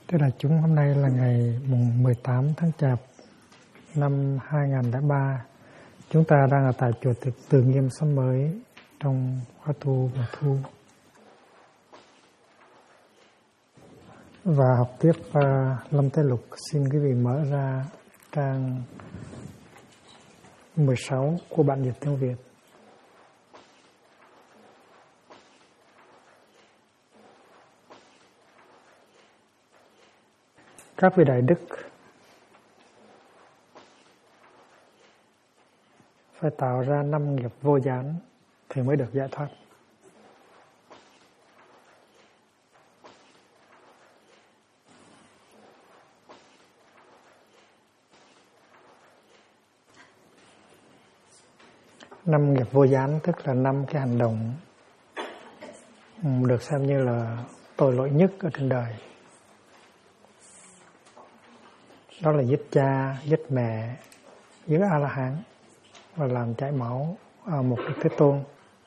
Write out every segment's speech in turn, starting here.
Thưa đại chúng, hôm nay là ngày mùng 18 tháng Chạp năm 2003. Chúng ta đang ở tại chùa Từ Nghiêm Xóm Mới trong khóa tu mùa thu. Và học tiếp Lâm Tế Lục, xin quý vị mở ra trang 16 của bản dịch tiếng Việt. Các vị đại đức phải tạo ra 5 nghiệp vô gián thì mới được giải thoát. Năm nghiệp vô gián tức là 5 cái hành động được xem như là tội lỗi nhất ở trên đời. Đó là giết cha, giết mẹ, giết A-la-hán và làm chảy máu một Đức Thế Tôn.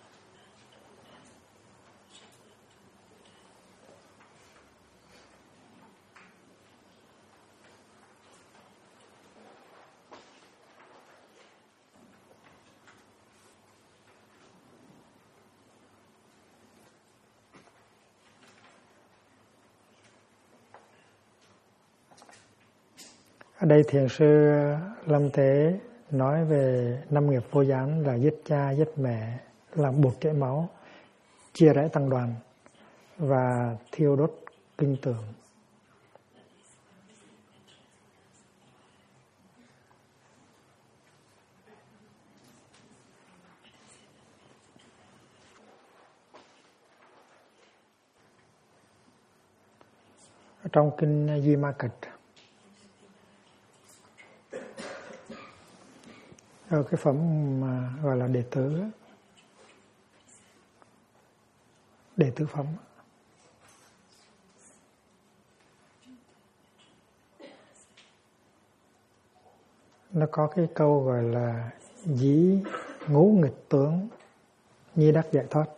Ở đây Thiền sư Lâm Tế nói về 5 nghiệp vô gián là giết cha, giết mẹ, làm buộc chảy máu, chia rẽ tăng đoàn và thiêu đốt kinh tượng. Ở trong kinh Duy Ma Kịch, ở cái phẩm mà gọi là đệ tử phẩm, nó có cái câu gọi là dĩ ngũ nghịch tướng nhi đắc giải thoát.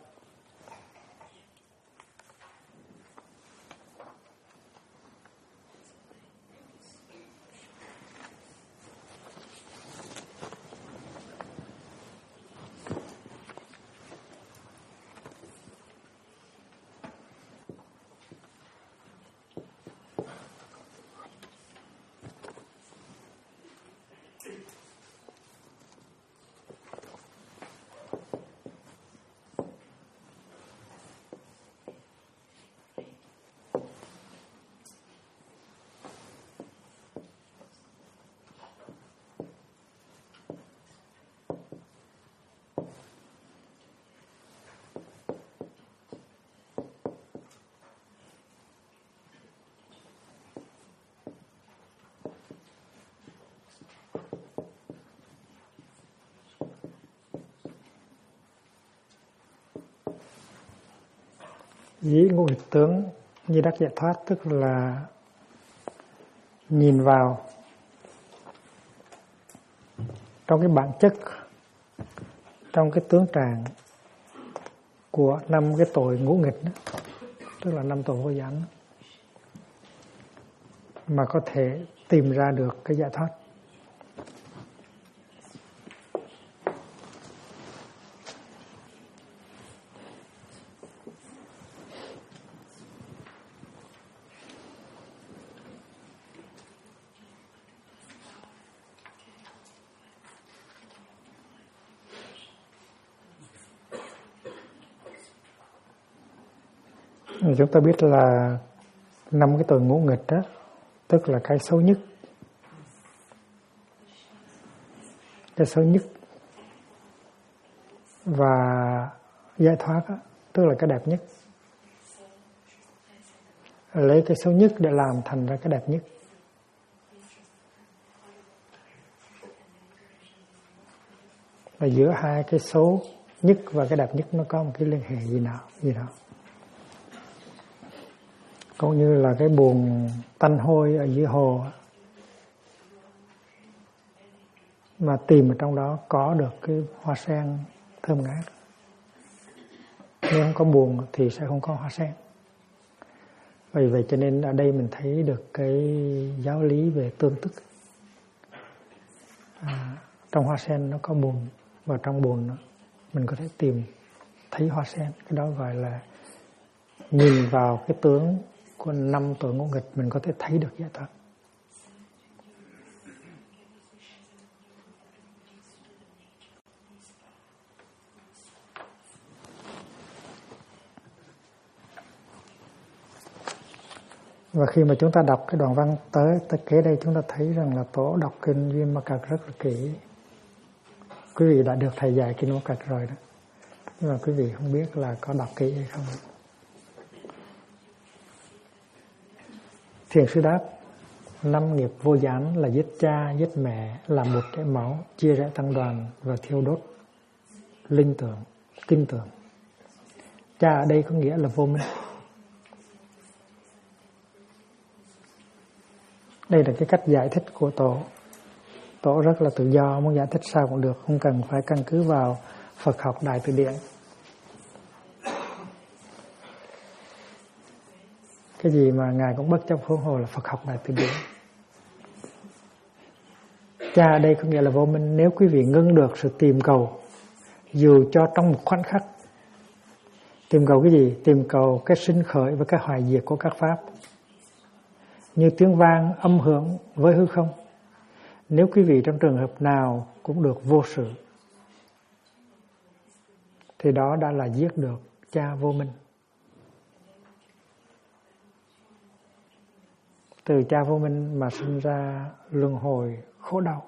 Dĩ ngũ nghịch tướng như đắc giải thoát tức là nhìn vào trong cái bản chất, trong cái tướng trạng của 5 cái tội ngũ nghịch đó, tức là 5 tội vô gián, mà có thể tìm ra được cái giải thoát. Chúng ta biết là 5 cái tội ngũ nghịch đó, tức là cái xấu nhất. Cái xấu nhất và giải thoát đó, tức là cái đẹp nhất. Lấy cái xấu nhất để làm thành ra cái đẹp nhất. Và giữa hai cái xấu nhất và cái đẹp nhất nó có một cái liên hệ gì đó. Cũng như là cái buồng tanh hôi ở dưới hồ mà tìm ở trong đó có được cái hoa sen thơm ngát. Nếu không có buồng thì sẽ không có hoa sen. Vì vậy cho nên ở đây mình thấy được cái giáo lý về tương tức. Trong hoa sen nó có bùn, và trong bùn mình có thể tìm thấy hoa sen. Cái đó gọi là nhìn vào cái tướng của 5 tội ngũ nghịch, mình có thể thấy được giải thoát. Và khi mà chúng ta đọc cái đoạn văn tới kế đây, chúng ta thấy rằng là Tổ đọc kinh Viêm-ma-cật rất là kỹ. Quý vị đã được thầy dạy kinh Ma-cật rồi đó, nhưng mà quý vị không biết là có đọc kỹ hay không. Thiền sư đáp: 5 nghiệp vô gián là giết cha, giết mẹ, làm một cái máu, chia rẽ tăng đoàn và thiêu đốt linh tưởng, kinh tưởng. Cha ở đây có nghĩa là vô minh. Đây là cái cách giải thích của Tổ. Tổ rất là tự do, muốn giải thích sao cũng được, không cần phải căn cứ vào Phật học Đại Từ Điển. Cái gì mà Ngài cũng bất chấp huống hồ là Phật học Đại Từ Điển. Cha ở đây có nghĩa là vô minh. Nếu quý vị ngưng được sự tìm cầu, dù cho trong một khoảnh khắc. Tìm cầu cái gì? Tìm cầu cái sinh khởi và cái hoại diệt của các pháp, như tiếng vang âm hưởng với hư không. Nếu quý vị trong trường hợp nào cũng được vô sự, thì đó đã là giết được cha vô minh. Từ cha vô minh mà sinh ra luân hồi khổ đau.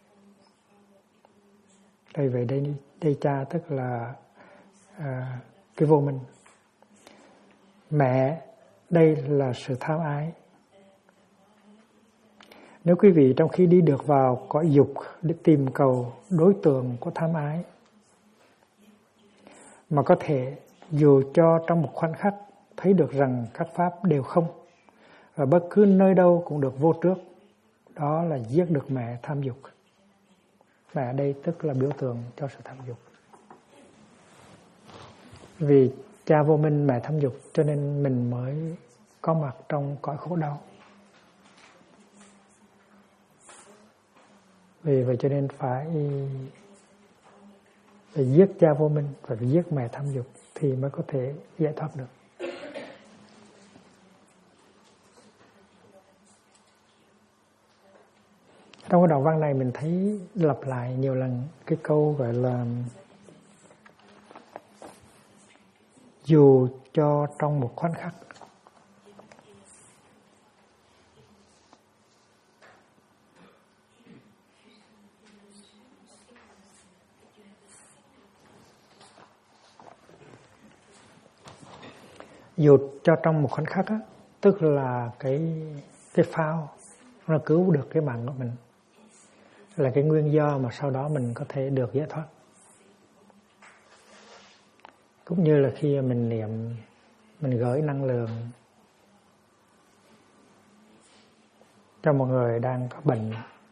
Đây vậy đây cha tức là cái vô minh. Mẹ đây là sự tham ái. Nếu quý vị trong khi đi được vào cõi dục để tìm cầu đối tượng của tham ái, mà có thể dù cho trong một khoảnh khắc thấy được rằng các pháp đều không, và bất cứ nơi đâu cũng được vô trước, đó là giết được mẹ tham dục. Mẹ đây tức là biểu tượng cho sự tham dục. Vì cha vô minh, mẹ tham dục, cho nên mình mới có mặt trong cõi khổ đau. Vì vậy cho nên phải giết cha vô minh và phải giết mẹ tham dục thì mới có thể giải thoát được. Trong cái đoạn văn này mình thấy lặp lại nhiều lần cái câu gọi là dù cho trong một khoảnh khắc. Dù cho trong một khoảnh khắc á, tức là cái phao nó cứu được cái mạng của mình, là cái nguyên do mà sau đó mình có thể được giải thoát. Cũng như là khi mình niệm, mình gửi năng lượng cho một người đang có bệnh,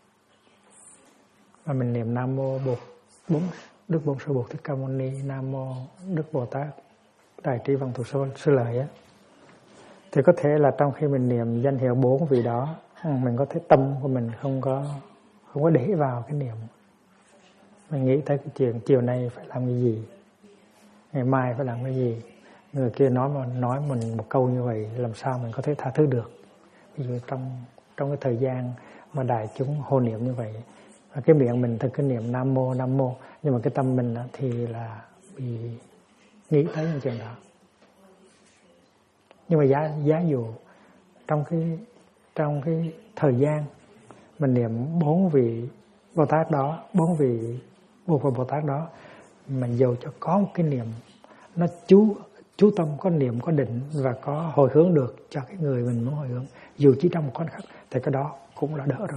và mình niệm Nam Mô Đức Bổn Sư Bụt Thích Ca Mâu Ni, Nam Mô Đức Bồ Tát Đại Trí Văn Thù Sư Lợi á, thì có thể là trong khi mình niệm danh hiệu 4 vị đó, mình có thể tâm của mình không có để vào cái niệm. Mình nghĩ tới cái chuyện chiều nay phải làm cái gì, ngày mai phải làm cái gì. Người kia nói mình một câu như vậy, làm sao mình có thể tha thứ được? Ví dụ trong cái thời gian mà đại chúng hô niệm như vậy, và cái miệng mình thì cứ niệm Nam Mô, nhưng mà cái tâm mình thì là bị nghĩ tới những chuyện đó. Nhưng mà giá dụ trong cái thời gian mình niệm 4 vị Bồ Tát đó, 4 vị Bồ Tát đó, mình dù cho có một cái niệm nó chú tâm, có niệm, có định và có hồi hướng được cho cái người mình muốn hồi hướng, dù chỉ trong một khoảnh khắc, thì cái đó cũng đã đỡ rồi.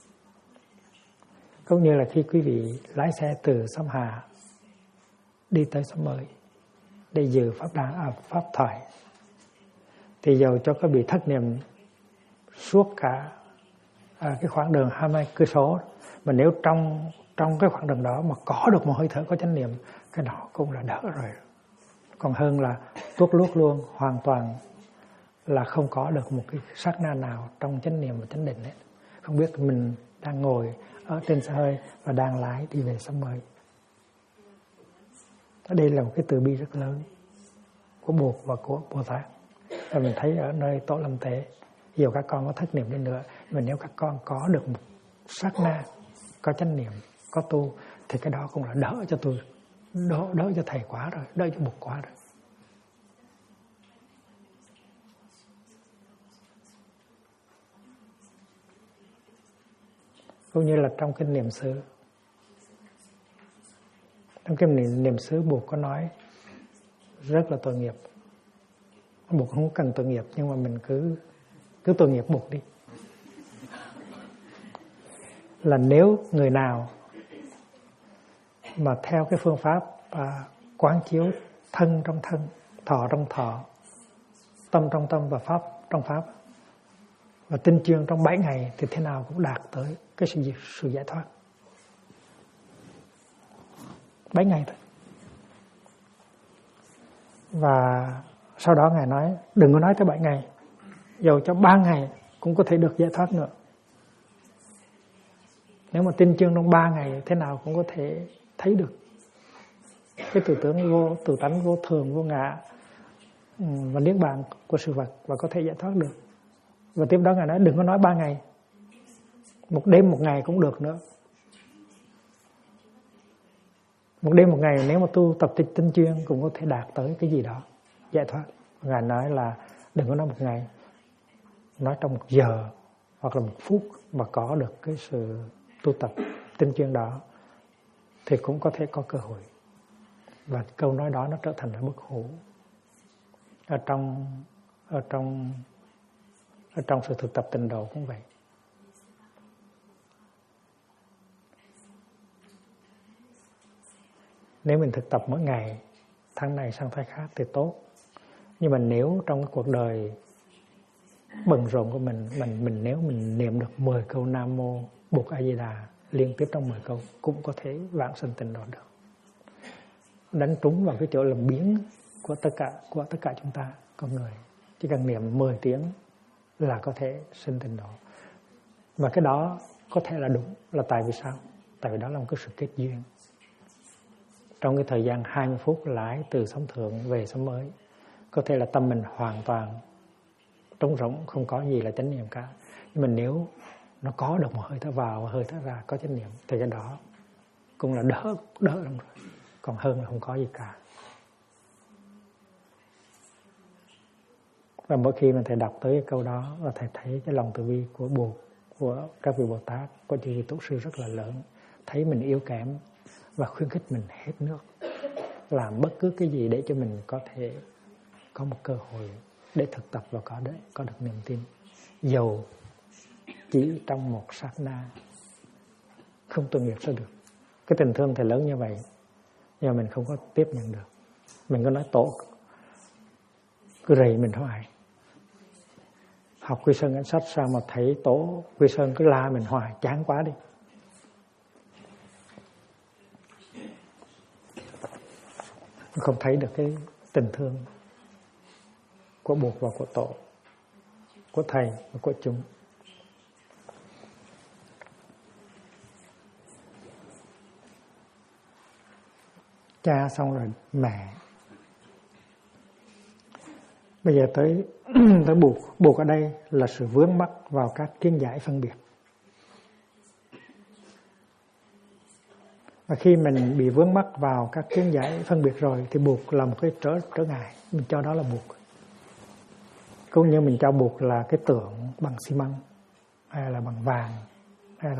Cũng như là khi quý vị lái xe từ xóm Hà đi tới xóm Mới để dự pháp thoại, thì dầu cho có bị thất niệm suốt cả cái khoảng đường 20 cây số, mà nếu trong cái khoảng đường đó mà có được một hơi thở có chánh niệm, cái đó cũng là đỡ rồi. Còn hơn là tuốt luốt luôn, hoàn toàn là không có được một cái sát na nào trong chánh niệm và chánh định hết. Không biết mình đang ngồi ở trên xe hơi và đang lái đi về sớm mới. Đây là một cái từ bi rất lớn của Bụt và của Bồ Tát. Và mình thấy ở nơi Tổ Lâm Tế, dù các con có thất niệm đi nữa, mà nếu các con có được một sát na, có chánh niệm, có tu, thì cái đó cũng là đỡ cho tôi, đỡ cho thầy quá rồi, đỡ cho Bụt quá rồi. Cũng như là trong kinh niệm xứ. Trong kinh niệm xứ Bụt có nói rất là tội nghiệp. Bụt không cần tội nghiệp, nhưng mà mình cứ tội nghiệp Bụt đi. Là nếu người nào mà theo cái phương pháp quán chiếu thân trong thân, thọ trong thọ, tâm trong tâm và pháp trong pháp, và tinh chuyên trong 7 ngày, thì thế nào cũng đạt tới cái sự giải thoát. 7 ngày thôi. Và sau đó Ngài nói đừng có nói tới 7 ngày, dầu cho 3 ngày cũng có thể được giải thoát nữa. Nếu mà tinh chuyên trong 3 ngày, thế nào cũng có thể thấy được cái tự tướng vô, tự tánh vô thường, vô ngã và niết bàn của sự vật, và có thể giải thoát được. Và tiếp đó Ngài nói đừng có nói 3 ngày, một đêm một ngày cũng được nữa. Một đêm một ngày nếu mà tu tập tinh chuyên cũng có thể đạt tới cái gì đó giải thoát. Ngài nói là đừng có nói một ngày, nói trong 1 giờ hoặc là 1 phút mà có được cái sự tu tập tinh chuyên đó thì cũng có thể có cơ hội. Và câu nói đó nó trở thành là bất hủ ở trong sự thực tập tịnh độ cũng vậy. Nếu mình thực tập mỗi ngày, tháng này sang tháng khác thì tốt. Nhưng mà nếu trong cái cuộc đời bận rộn của mình nếu mình niệm được 10 câu Nam Mô Bụt A Di Đà liên tiếp trong 10 câu cũng có thể vãng sanh tịnh độ được. Đánh trúng vào cái chỗ làm biến của tất cả chúng ta con người. Chỉ cần niệm 10 tiếng là có thể sinh tịnh độ. Và cái đó có thể là đúng, là tại vì sao? Tại vì đó là một cái sự kết duyên. Trong cái thời gian 20 phút lái từ sống thượng về sống mới, có thể là tâm mình hoàn toàn trống rỗng, không có gì là chánh niệm cả. Nhưng mà nếu nó có được một hơi thở vào và hơi thở ra có chánh niệm, thì cái đó cũng là đỡ lắm rồi. Còn hơn là không có gì cả. Và mỗi khi mà thầy đọc tới cái câu đó và thầy thấy cái lòng từ bi của Bụt, của các vị Bồ Tát, của chư vị tổ sư rất là lớn, thấy mình yếu kém và khuyến khích mình hết nước, làm bất cứ cái gì để cho mình có thể có một cơ hội để thực tập và có được niềm tin, dầu chỉ trong một sát na, không tội nghiệp sao được. Cái tình thương thầy lớn như vậy, nhưng mà mình không có tiếp nhận được. Mình có nói tổ cứ rầy mình hoài. Học Quy Sơn Ấn Sách sao mà thấy tổ Quy Sơn cứ la mình hoài, chán quá đi. Không thấy được cái tình thương của Bụt và của tổ, của thầy và của chúng. Cha xong rồi mẹ. Bây giờ tới Bụt. Bụt ở đây là sự vướng mắc vào các kiến giải phân biệt. Và khi mình bị vướng mắc vào các kiến giải phân biệt rồi thì Bụt là một cái trở ngại. Mình cho đó là Bụt. Cũng như mình cho Bụt là cái tượng bằng xi măng, hay là bằng vàng, hay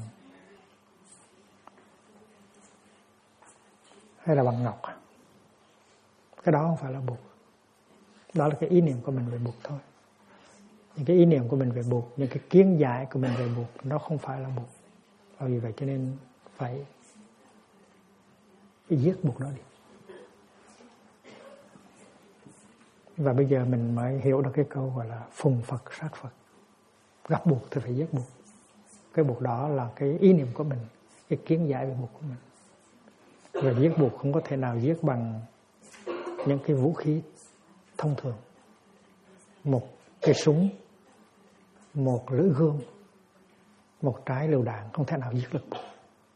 là bằng ngọc. Cái đó không phải là Bụt. Đó là cái ý niệm của mình về Bụt thôi. Những cái ý niệm của mình về Bụt, những cái kiến giải của mình về Bụt, nó không phải là Bụt. Và vì vậy cho nên phải giết Bụt đó đi. Và bây giờ mình mới hiểu được cái câu gọi là phùng Phật sát Phật. Gặp Bụt thì phải giết Bụt. Cái Bụt đó là cái ý niệm của mình, cái kiến giải về Bụt của mình. Và giết Bụt không có thể nào giết bằng những cái vũ khí thông thường. một cây súng, một lưỡi gươm, một trái lựu đạn không thể nào giết được Bụt.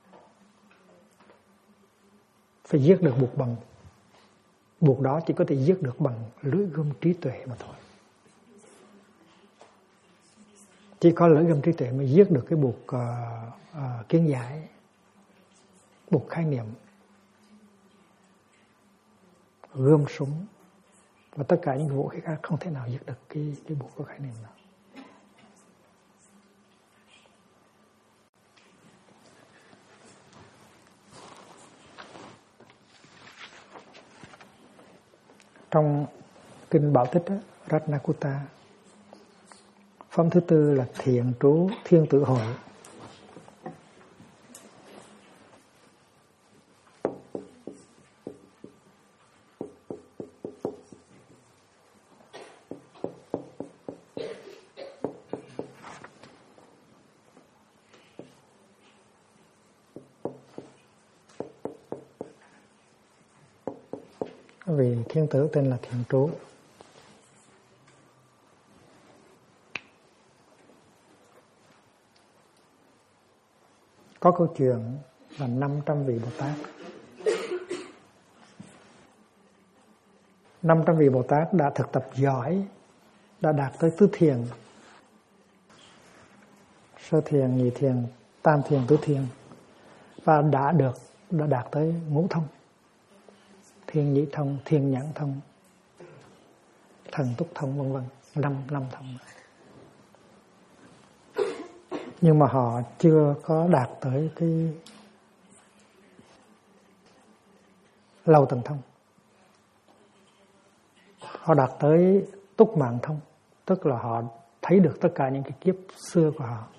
Phải giết được Bụt bằng Bụt đó chỉ có thể giết được bằng lưỡi gươm trí tuệ mà thôi. Chỉ có lưỡi gươm trí tuệ mới giết được cái Bụt kiến giải, Bụt khái niệm, gươm súng và tất cả những vũ khí khác không thể nào giết được cái Bụt có khái niệm đó. Trong kinh Bảo Tích Ratnakutta, phẩm thứ tư là thiện trú thiên tử hội. Vì thiên tử tên là Thiện Trú. Có câu chuyện là 500 vị Bồ Tát. 500 vị Bồ Tát đã thực tập giỏi, đã đạt tới tứ thiền, sơ thiền, nhị thiền, tam thiền, tứ thiền, và đã đạt tới ngũ thông, thiên nhĩ thông, thiên nhãn thông, thần túc thông, vân vân, năm thông. Nhưng mà họ chưa có đạt tới cái lâu tầng thông. Họ đạt tới túc mạng thông, tức là họ thấy được tất cả những cái kiếp xưa của họ.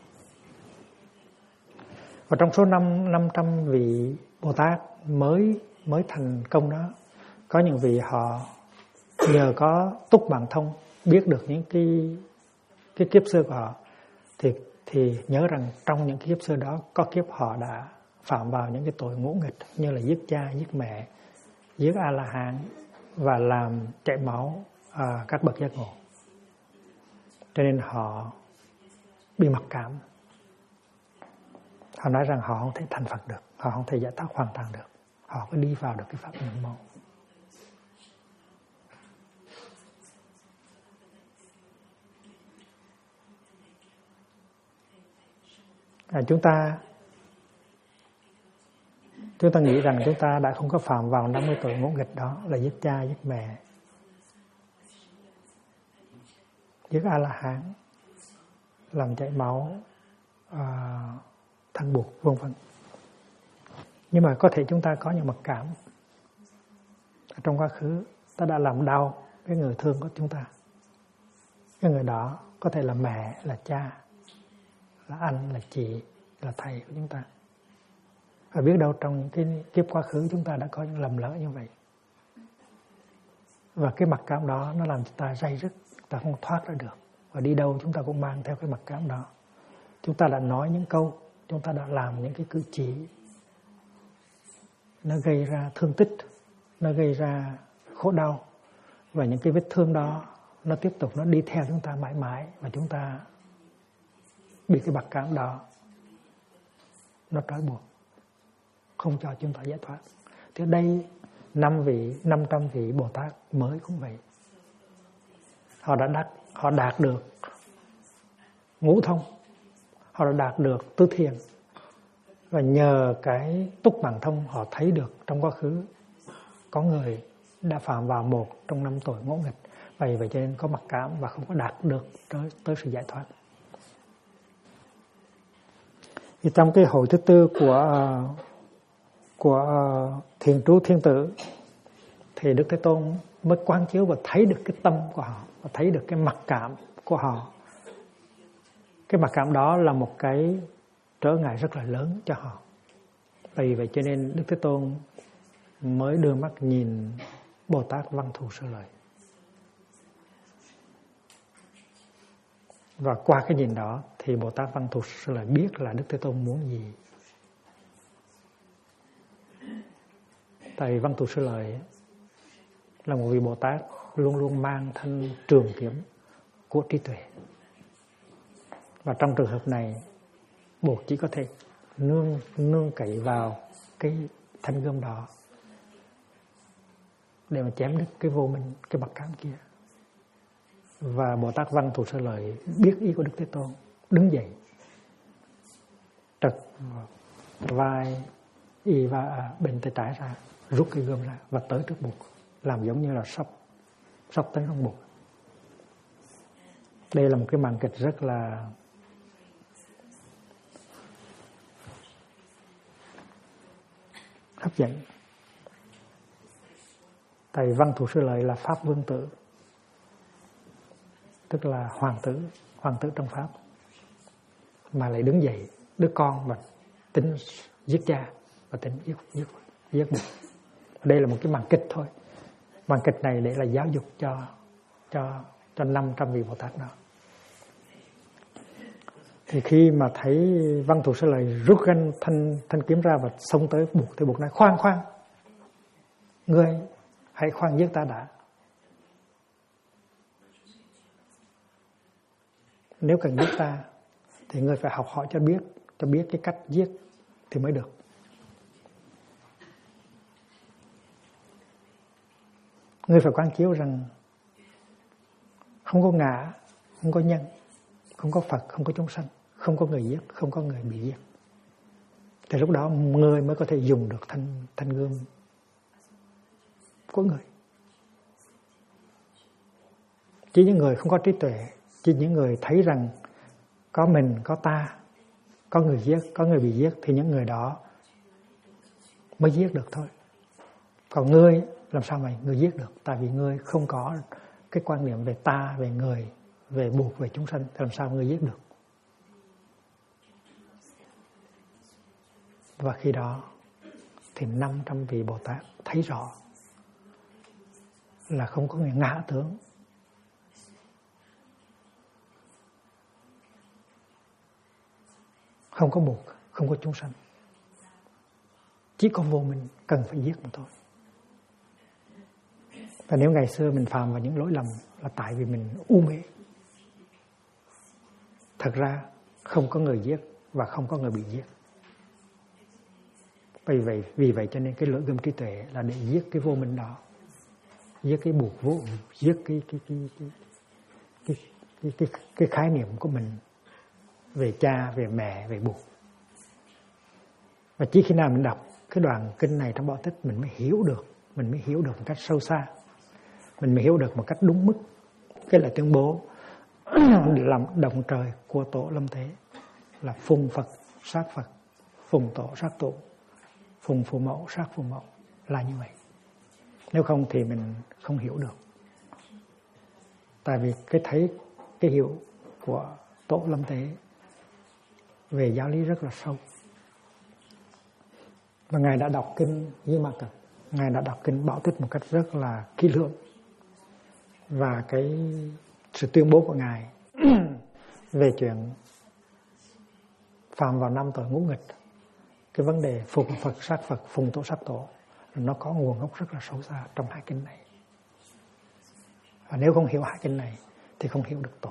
Và trong số 500 vị Bồ Tát mới thành công đó, có những vị họ nhờ có túc mạng thông biết được những cái kiếp xưa của họ, thì nhớ rằng trong những kiếp xưa đó có kiếp họ đã phạm vào những cái tội ngỗ nghịch như là giết cha, giết mẹ, giết A-la-hán và làm chảy máu các bậc giác ngộ. Cho nên họ bị mặc cảm. Họ nói rằng họ không thể thành Phật được, họ không thể giải thoát hoàn toàn được, họ có đi vào được cái pháp nhập môn. Chúng ta nghĩ rằng chúng ta đã không có phạm vào 50 tội ngỗ nghịch đó là giết cha, giết mẹ, giết A-la-hán, làm chảy máu, thành Bụt, vân vân. Nhưng mà có thể chúng ta có những mặc cảm. Trong quá khứ ta đã làm đau cái người thương của chúng ta. Cái người đó có thể là mẹ, là cha, là anh, là chị, là thầy của chúng ta. Và biết đâu trong những cái kiếp quá khứ chúng ta đã có những lầm lỡ như vậy. Và cái mặc cảm đó nó làm cho ta day dứt, ta không thoát ra được. Và đi đâu chúng ta cũng mang theo cái mặc cảm đó. Chúng ta đã nói những câu, chúng ta đã làm những cái cử chỉ, nó gây ra thương tích, nó gây ra khổ đau. Và những cái vết thương đó nó tiếp tục nó đi theo chúng ta mãi mãi. Và chúng ta bị cái mặc cảm đó nó trói buộc, không cho chúng ta giải thoát. Thì đây 500 vị Bồ Tát mới cũng vậy. Họ đạt được ngũ thông, họ đã đạt được tứ thiền. Và nhờ cái túc mạng thông họ thấy được trong quá khứ có người đã phạm vào một trong 5 tội ngỗ nghịch. Vậy cho nên có mặc cảm và không có đạt được tới sự giải thoát. Thì trong cái hội thứ tư của thiền trú thiên tử thì Đức Thế Tôn mới quán chiếu và thấy được cái tâm của họ, và thấy được cái mặc cảm của họ. Cái mặc cảm đó là một cái trở ngại rất là lớn cho họ. Vậy cho nên Đức Thế Tôn mới đưa mắt nhìn Bồ Tát Văn Thù Sư Lợi. Và qua cái nhìn đó thì Bồ Tát Văn Thù Sư Lợi biết là Đức Thế Tôn muốn gì. Tại vì Văn Thù Sư Lợi là một vị Bồ Tát luôn luôn mang thanh trường kiếm, của trí tuệ. Và trong trường hợp này, Bụt chỉ có thể nương cậy vào cái thanh gươm đó để mà chém đứt cái vô minh, cái mặc cảm kia. Và Bồ Tát Văn Thù Sư Lợi biết ý của Đức Thế Tôn, đứng dậy, trật vai y và bên tay trái ra, rút cái gươm ra và tới trước Bụt, làm giống như là sắp tấn công Bụt. Đây là một cái màn kịch rất là hấp dẫn. Tại Văn Thù Sư Lợi là Pháp Vương Tử, tức là hoàng tử trong Pháp, mà lại đứng dậy đứa con và tính giết cha và tính giết Bụt. Đây là một cái màn kịch thôi. Màn kịch này để là giáo dục cho 500 vị Bồ Tát đó. Thì khi mà thấy Văn Thù Sư Lợi rút thanh kiếm ra và xông tới Bụt, thì Bụt nói: khoan, ngươi hãy khoan giết ta đã. Nếu cần giết ta thì ngươi phải học hỏi cho biết cái cách giết thì mới được. Ngươi phải quán chiếu rằng không có ngã, không có nhân, không có Phật, không có chúng sanh, không có người giết, không có người bị giết. Thì lúc đó ngươi mới có thể dùng được thanh gươm của người. Chỉ những người không có trí tuệ, chỉ những người thấy rằng có mình, có ta, có người giết, có người bị giết, thì những người đó mới giết được thôi. Còn ngươi làm sao mà ngươi giết được? Tại vì ngươi không có cái quan niệm về ta, về người, về Bụt, về chúng sanh, thì làm sao ngươi giết được? Và khi đó thì 500 vị Bồ Tát thấy rõ là không có người ngã tướng, không có Bụt, không có chúng sanh, chỉ có vô minh cần phải giết mà thôi. Và nếu ngày xưa mình phạm vào những lỗi lầm là tại vì mình u mê. Thật ra không có người giết và không có người bị giết. Vì vậy cho nên cái lưỡi gươm trí tuệ là để giết cái vô minh đó, giết cái Bụt vô, giết cái khái niệm của mình về cha, về mẹ, về Bụt. Và chỉ khi nào mình đọc cái đoạn kinh này trong Bảo Tích, mình mới hiểu được một cách sâu xa, mình mới hiểu được một cách đúng mức cái là tuyên bố làm động trời của Tổ Lâm Thế là phùng Phật sát Phật, phùng Tổ sát Tổ, phùng Phụ Mẫu sát Phụ Mẫu, là như vậy. Nếu không thì mình không hiểu được. Tại vì cái hiểu của Tổ Lâm Thế về giáo lý rất là sâu. Và Ngài đã đọc kinh Di Ma Cật, Ngài đã đọc kinh Bảo Tích một cách rất là kỹ lưỡng. Và cái sự tuyên bố của Ngài về chuyện phạm vào 5 tội ngũ nghịch, cái vấn đề phụng Phật sát Phật, phụng Tổ sát Tổ, nó có nguồn gốc rất là sâu xa trong hai kinh này. Và nếu không hiểu hai kinh này thì không hiểu được Tổ.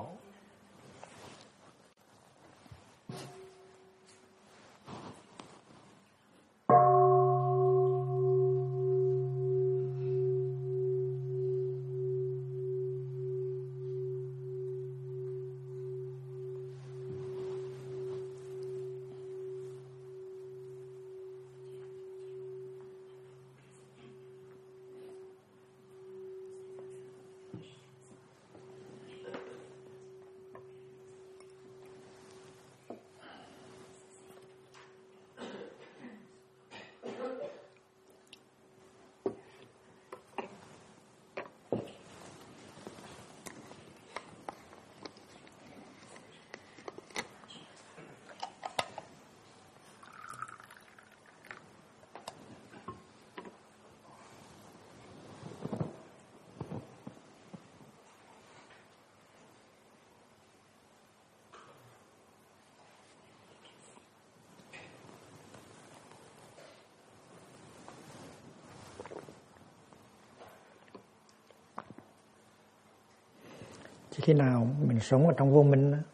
Chỉ khi nào mình sống ở trong vô minh đó,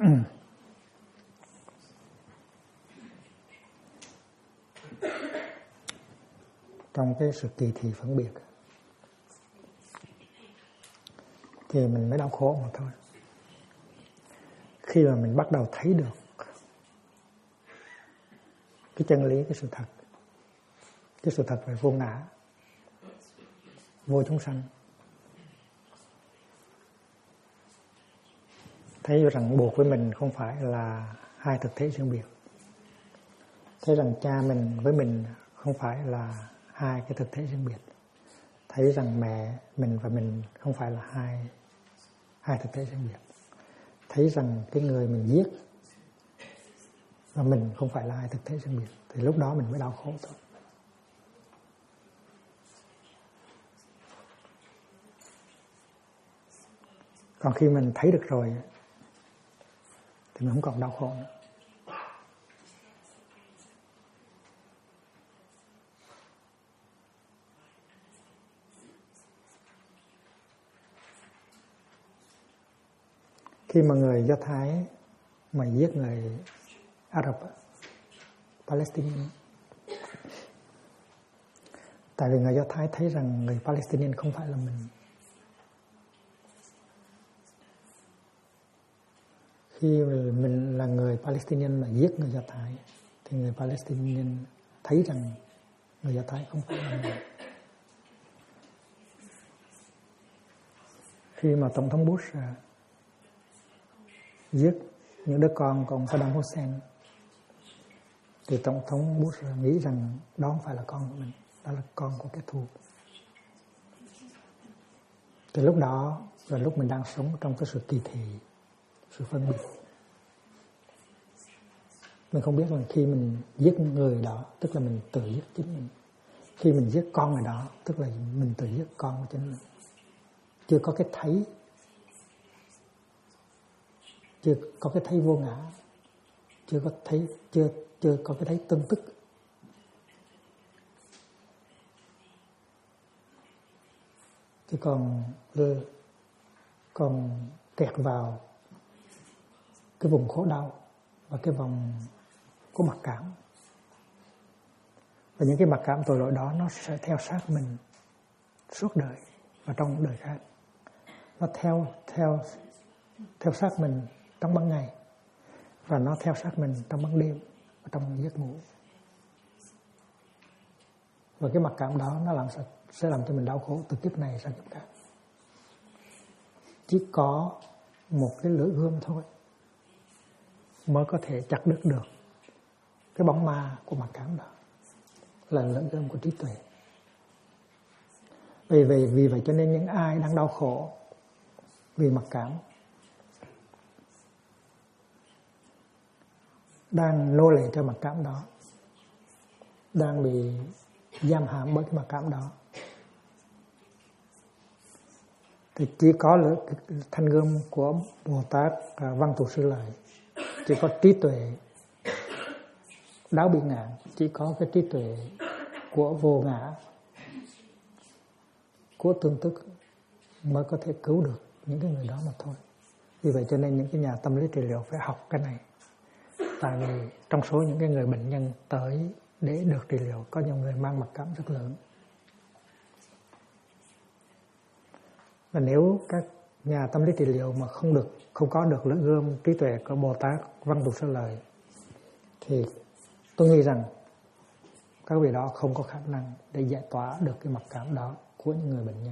trong cái sự kỳ thị phân biệt, thì mình mới đau khổ mà thôi. Khi mà mình bắt đầu thấy được cái chân lý, cái sự thật về vô ngã, vô chúng sanh, thấy rằng buộc với mình không phải là hai thực thể riêng biệt, thấy rằng cha mình với mình không phải là hai cái thực thể riêng biệt, thấy rằng mẹ mình và mình không phải là hai thực thể riêng biệt, thấy rằng cái người mình giết và mình không phải là hai thực thể riêng biệt, thì lúc đó mình mới đau khổ thôi. Còn khi mình thấy được rồi thì mình không còn đau khổ nữa. Khi mà người Do Thái mà giết người Ả Rập, Palestinian, tại vì người Do Thái thấy rằng người Palestinian không phải là mình. Khi mình là người Palestinian mà giết người Do Thái thì người Palestinian thấy rằng người Do Thái không phải là mình. Khi mà Tổng thống Bush giết những đứa con của ông Saddam Hussein thì Tổng thống Bush nghĩ rằng đó không phải là con của mình, đó là con của kẻ thù. Từ lúc đó là lúc mình đang sống trong cái sự kỳ thị, sự phân biệt. Mình không biết rằng khi mình giết người đó tức là mình tự giết chính mình. Khi mình giết con người đó tức là mình tự giết con của chính mình. Chưa có cái thấy, chưa có cái thấy vô ngã, chưa có cái thấy tương tức. Chứ còn kẹt vào cái vùng khổ đau và cái vòng của mặc cảm. Và những cái mặc cảm tội lỗi đó nó sẽ theo sát mình suốt đời và trong đời khác. Nó theo sát mình trong ban ngày và nó theo sát mình trong ban đêm và trong giấc ngủ. Và cái mặc cảm đó nó sẽ làm cho mình đau khổ từ kiếp này sang kiếp khác. Chỉ có một cái lưỡi gươm thôi mới có thể chặt đứt được cái bóng ma của mặc cảm đó, là lưỡi gươm của trí tuệ. Vì vậy cho nên những ai đang đau khổ vì mặc cảm, đang nô lệ cho mặc cảm đó, đang bị giam hãm bởi cái mặc cảm đó, thì chỉ có thanh gươm của Bồ Tát Văn Thù Sư Lợi, chỉ có trí tuệ đáo biện ngạn, chỉ có cái trí tuệ của vô ngã, của tương tức mới có thể cứu được những cái người đó mà thôi. Vì vậy cho nên những cái nhà tâm lý trị liệu phải học cái này. Tại vì trong số những cái người bệnh nhân tới để được trị liệu có nhiều người mang mặc cảm rất lớn. Và nếu các nhà tâm lý trị liệu mà không có được lưỡi gươm trí tuệ của Bồ Tát Văn Thù Sư Lợi thì tôi nghĩ rằng các vị đó không có khả năng để giải tỏa được cái mặc cảm đó của những người bệnh nhân.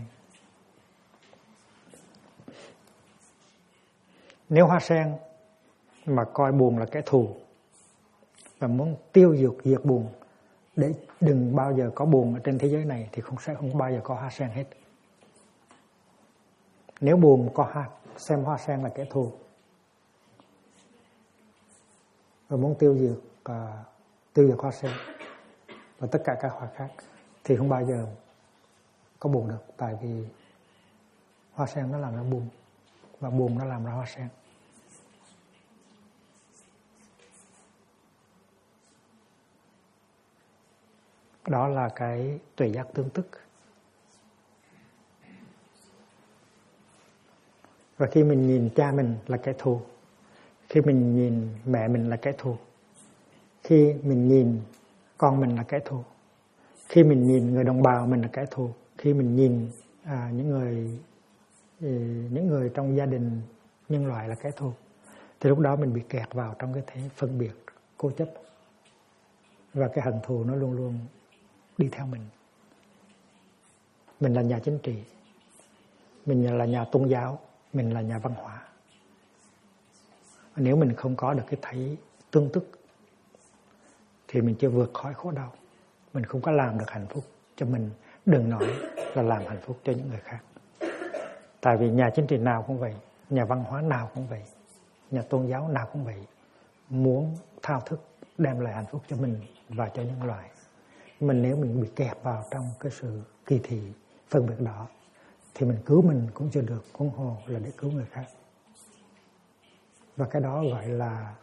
Nếu hoa sen mà coi buồn là kẻ thù và muốn tiêu diệt buồn để đừng bao giờ có buồn ở trên thế giới này thì sẽ không bao giờ có hoa sen hết. Nếu buồn xem hoa sen là kẻ thù và muốn tiêu diệt hoa sen và tất cả các hoa khác thì không bao giờ có buồn được, tại vì hoa sen nó làm ra buồn và buồn nó làm ra hoa sen. Đó là cái tuệ giác tương tức. Và khi mình nhìn cha mình là kẻ thù, khi mình nhìn mẹ mình là kẻ thù, khi mình nhìn con mình là kẻ thù, khi mình nhìn người đồng bào mình là kẻ thù, khi mình nhìn những người trong gia đình nhân loại là kẻ thù, thì lúc đó mình bị kẹt vào trong cái thế phân biệt, cố chấp. Và cái hận thù nó luôn luôn đi theo mình. Mình là nhà chính trị, mình là nhà tôn giáo, mình là nhà văn hóa. Nếu mình không có được cái thấy tương tức thì mình chưa vượt khỏi khổ đau. Mình không có làm được hạnh phúc cho mình, đừng nói là làm hạnh phúc cho những người khác. Tại vì nhà chính trị nào cũng vậy, nhà văn hóa nào cũng vậy, nhà tôn giáo nào cũng vậy, muốn thao thức đem lại hạnh phúc cho mình và cho nhân loại. Nhưng mà nếu mình bị kẹt vào trong cái sự kỳ thị, phân biệt đó, thì mình cứu mình cũng chưa được, huống hồ là để cứu người khác. Và cái đó gọi là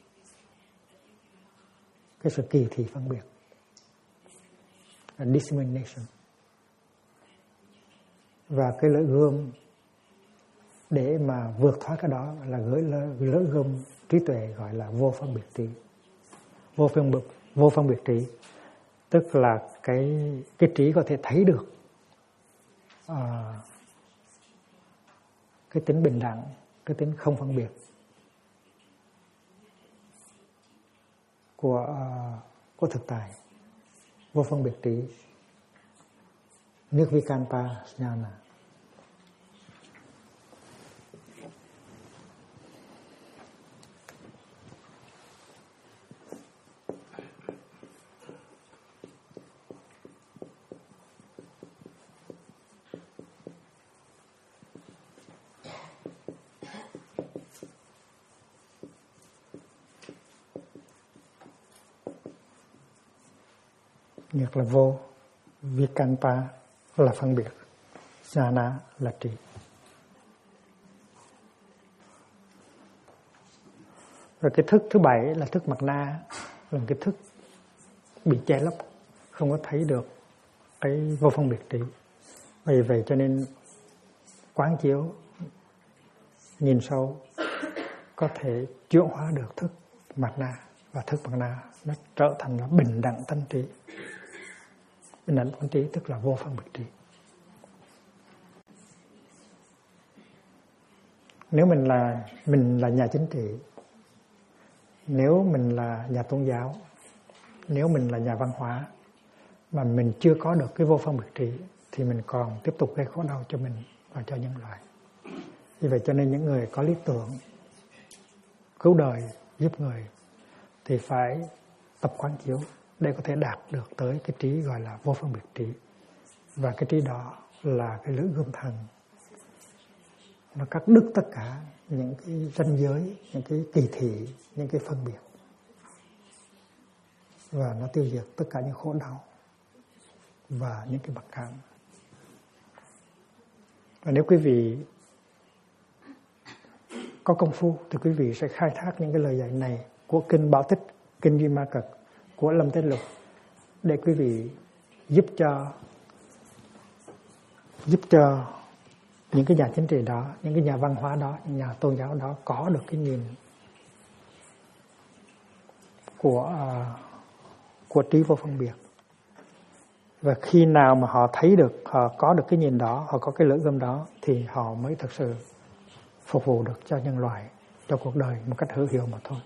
cái sự kỳ thị phân biệt, discrimination. Và cái lưỡi gươm để mà vượt thoát cái đó là lưỡi gươm trí tuệ, gọi là vô phân biệt trí. Vô phân biệt trí tức là cái trí có thể thấy được cái tính bình đẳng, cái tính không phân biệt của thực tại. Vô phân biệt trí, Nirvikalpa Jnana. Nhật là vô, Vikalpa là phân biệt, Jnana là trí. Rồi cái thức thứ bảy là thức mặt na, là cái thức bị che lấp, không có thấy được cái vô phân biệt trí. Vì vậy cho nên quán chiếu, nhìn sâu có thể chuyển hóa được thức mặt na, và thức mặt na nó trở thành là bình đẳng tánh trí. Bình đẳng tánh trí tức là vô phân biệt trí. Nếu mình là nhà chính trị, nếu mình là nhà tôn giáo, nếu mình là nhà văn hóa mà mình chưa có được cái vô phân biệt trí thì mình còn tiếp tục gây khổ đau cho mình và cho nhân loại. Vì vậy cho nên những người có lý tưởng cứu đời, giúp người thì phải tập quán chiếu để có thể đạt được tới cái trí gọi là vô phân biệt trí. Và cái trí đó là cái lưỡi gươm thần, nó cắt đứt tất cả những cái ranh giới, những cái kỳ thị, những cái phân biệt, và nó tiêu diệt tất cả những khổ đau và những cái mặc cảm. Và nếu quý vị có công phu thì quý vị sẽ khai thác những cái lời dạy này của kinh Bảo Tích, kinh Duy Ma Cật, của Lâm Tế Lục, để quý vị giúp cho những cái nhà chính trị đó, những cái nhà văn hóa đó, những nhà tôn giáo đó có được cái nhìn của trí vô phân biệt. Và khi nào mà họ thấy được, họ có được cái nhìn đó, họ có cái lưỡi gươm đó, thì họ mới thực sự phục vụ được cho nhân loại, cho cuộc đời một cách hữu hiệu mà thôi.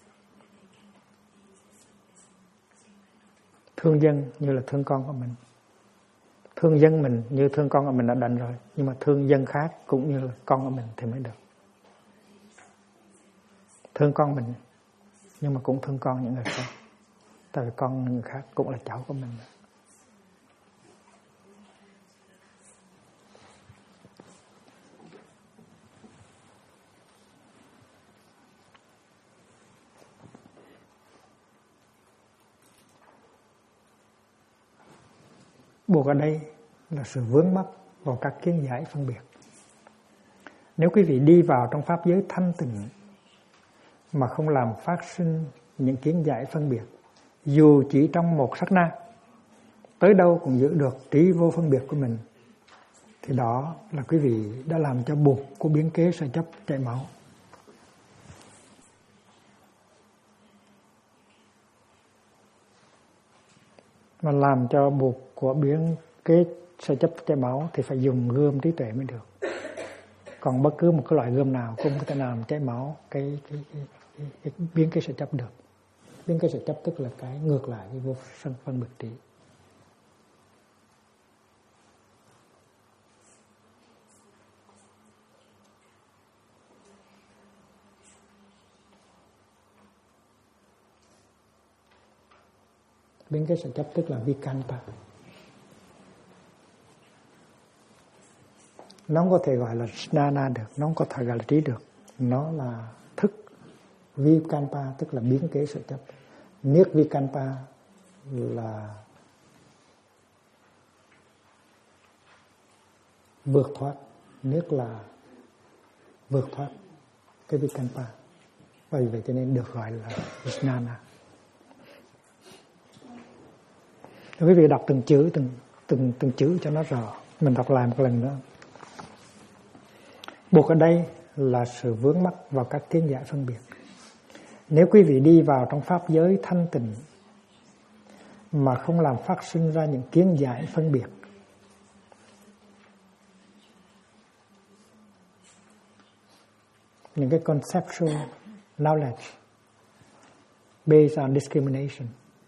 Thương dân như là thương con của mình, thương dân mình như thương con của mình đã đành rồi, nhưng mà thương dân khác cũng như là con của mình thì mới được. Thương con mình nhưng mà cũng thương con những người khác, tại vì con người khác cũng là cháu của mình. Buộc ở đây là sự vướng mắc vào các kiến giải phân biệt. Nếu quý vị đi vào trong pháp giới thanh tịnh mà không làm phát sinh những kiến giải phân biệt, dù chỉ trong một sát na, tới đâu cũng giữ được trí vô phân biệt của mình, thì thì đó là quý vị đã làm cho buộc của biến kế sở chấp chảy máu. Mà làm cho buộc của biến kế sở chấp chảy máu thì phải dùng gươm trí tuệ mới được. Còn bất cứ một cái loại gươm nào cũng có thể làm chảy máu cái biến kế sở chấp được. Biến kế sở chấp tức là cái ngược lại với vô sân phân biệt trí. Biến kế sở chấp tức là vikalpa. Nó không có thể gọi là jnana được, nó không có thể gọi là trí được. Nó là thức. Vikalpa tức là biến kế sở chấp. Niết vikalpa là vượt thoát. Niết là vượt thoát cái vikalpa. Bởi vậy cho nên được gọi là jnana. Quý vị đọc từng chữ, từng chữ cho nó rõ. Mình đọc lại một lần nữa. Buộc ở đây là sự vướng mắc vào các kiến giải phân biệt. Nếu quý vị đi vào trong pháp giới thanh tịnh mà không làm phát sinh ra những kiến giải phân biệt, những cái conceptual knowledge based on discrimination,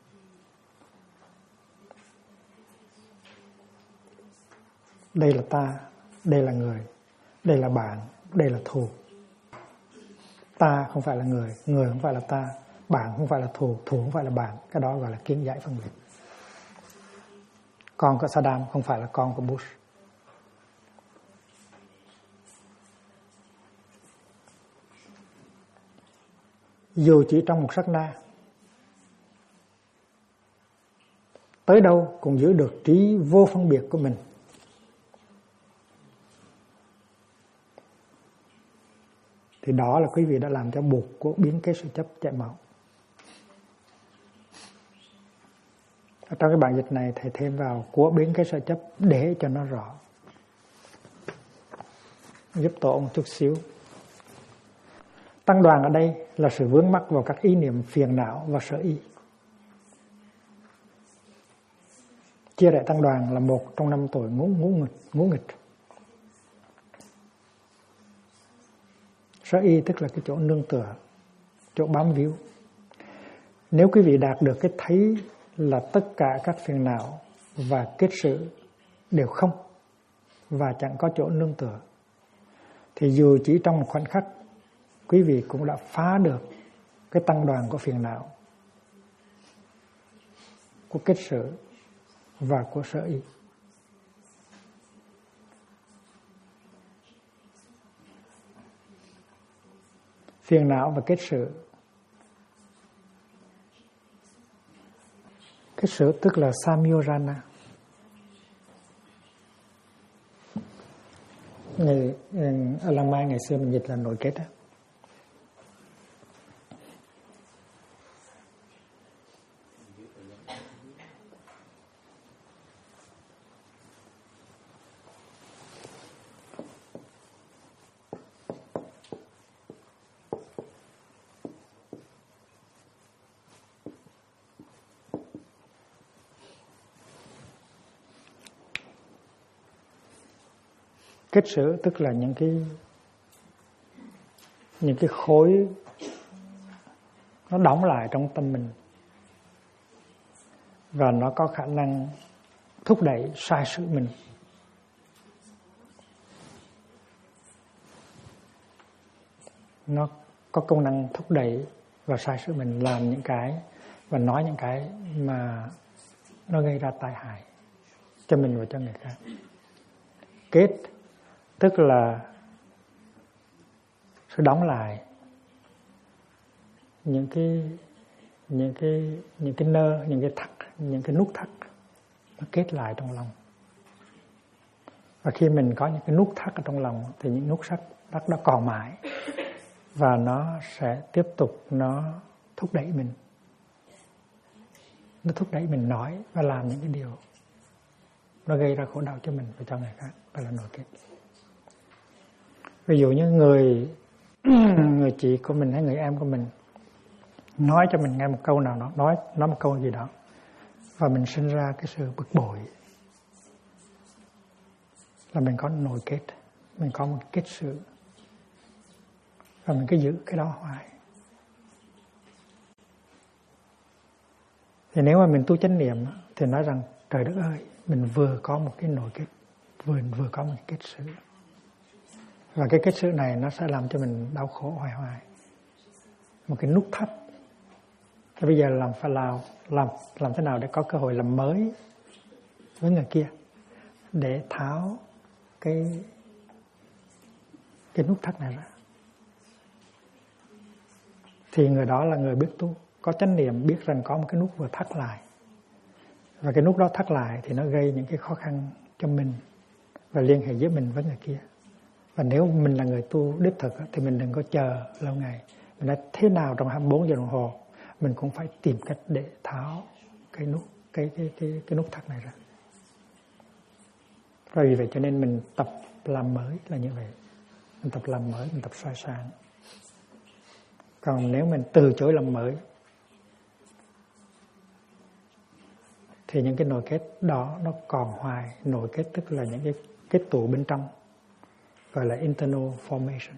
đây là ta, đây là người, đây là bạn, đây là thù. Ta không phải là người không phải là ta, bạn không phải là thù không phải là bạn. Cái đó gọi là kiến giải phân biệt. Con của Saddam không phải là con của Bush. Dù chỉ trong một sát na, tới đâu cũng giữ được trí vô phân biệt của mình. Thì đó là quý vị đã làm cho buộc của biến kế sở chấp chảy máu. Ở trong cái bản dịch này thầy thêm vào của biến kế sở chấp để cho nó rõ, giúp tổ một chút xíu. Tăng đoàn ở đây là sự vướng mắc vào các ý niệm phiền não và sở y. Chia rẽ tăng đoàn là một trong 5 tội ngũ nghịch. Sở y tức là cái chỗ nương tựa, chỗ bám víu. Nếu quý vị đạt được cái thấy là tất cả các phiền não và kết sự đều không và chẳng có chỗ nương tựa, thì dù chỉ trong một khoảnh khắc, quý vị cũng đã phá được cái tăng đoàn của phiền não, của kết sự và của sở y. Phiền não và kết sự. Kết sự tức là samyojana. Ở Lăng Mai ngày xưa mình dịch là nội kết á. Kết sự tức là những cái khối nó đóng lại trong tâm mình và nó có khả năng thúc đẩy sai sự mình. Nó có công năng thúc đẩy và sai sự mình, làm những cái và nói những cái mà nó gây ra tai hại cho mình và cho người khác. Kết tức là sự đóng lại những cái nơ, những cái thắt, những cái nút thắt nó kết lại trong lòng. Và khi mình có những cái nút thắt ở trong lòng thì những nút thắt đó còn mãi và nó sẽ tiếp tục nó thúc đẩy mình. Nó thúc đẩy mình nói và làm những cái điều nó gây ra khổ đau cho mình và cho người khác, đó là nội kết. Ví dụ như người chị của mình hay người em của mình nói cho mình nghe một câu nào đó, nói một câu gì đó, và mình sinh ra cái sự bực bội, là mình có nội kết, mình có một kết sự, và mình cứ giữ cái đó hoài. Thì nếu mà mình tu chánh niệm thì nói rằng trời đất ơi, mình vừa có một cái nội kết, vừa có một cái kết sự, và cái kết sự này nó sẽ làm cho mình đau khổ hoài hoài, một cái nút thắt. Thì bây giờ làm thế nào để có cơ hội làm mới với người kia, để tháo cái nút thắt này ra. Thì người đó là người biết tu, có chánh niệm, biết rằng có một cái nút vừa thắt lại, và cái nút đó thắt lại thì nó gây những cái khó khăn cho mình và liên hệ giữa mình với người kia. Và nếu mình là người tu đích thực thì mình đừng có chờ lâu ngày, mình nói thế nào trong 24 giờ đồng hồ mình cũng phải tìm cách để tháo cái nút thắt này ra. Và vì vậy cho nên mình tập làm mới là như vậy. Mình tập làm mới, mình tập soi sáng. Còn nếu mình từ chối làm mới thì những cái nội kết đó nó còn hoài. Nội kết tức là những cái kết tụ bên trong, gọi là internal formation.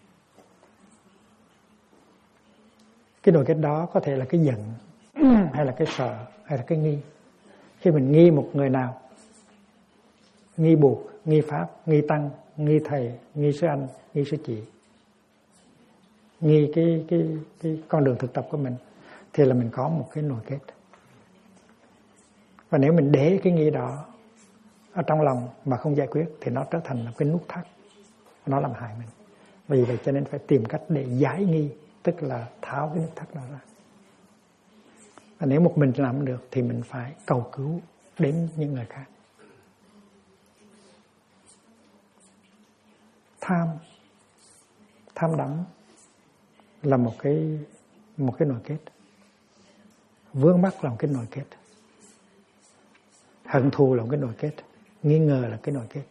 Cái nội kết đó có thể là cái giận, hay là cái sợ, hay là cái nghi. Khi mình nghi một người nào, nghi buộc, nghi pháp, nghi tăng, nghi thầy, nghi sư anh, nghi sư chị, nghi cái con đường thực tập của mình, thì là mình có một cái nội kết. Và nếu mình để cái nghi đó ở trong lòng mà không giải quyết thì nó trở thành một cái nút thắt, nó làm hại mình. Vì vậy cho nên phải tìm cách để giải nghi, tức là tháo cái nút thắt đó ra. Và nếu một mình làm được thì mình phải cầu cứu đến những người khác. Tham đắm là một cái nội kết. Vướng mắc là một cái nội kết. Hận thù là một cái nội kết. Nghi ngờ là cái nội kết.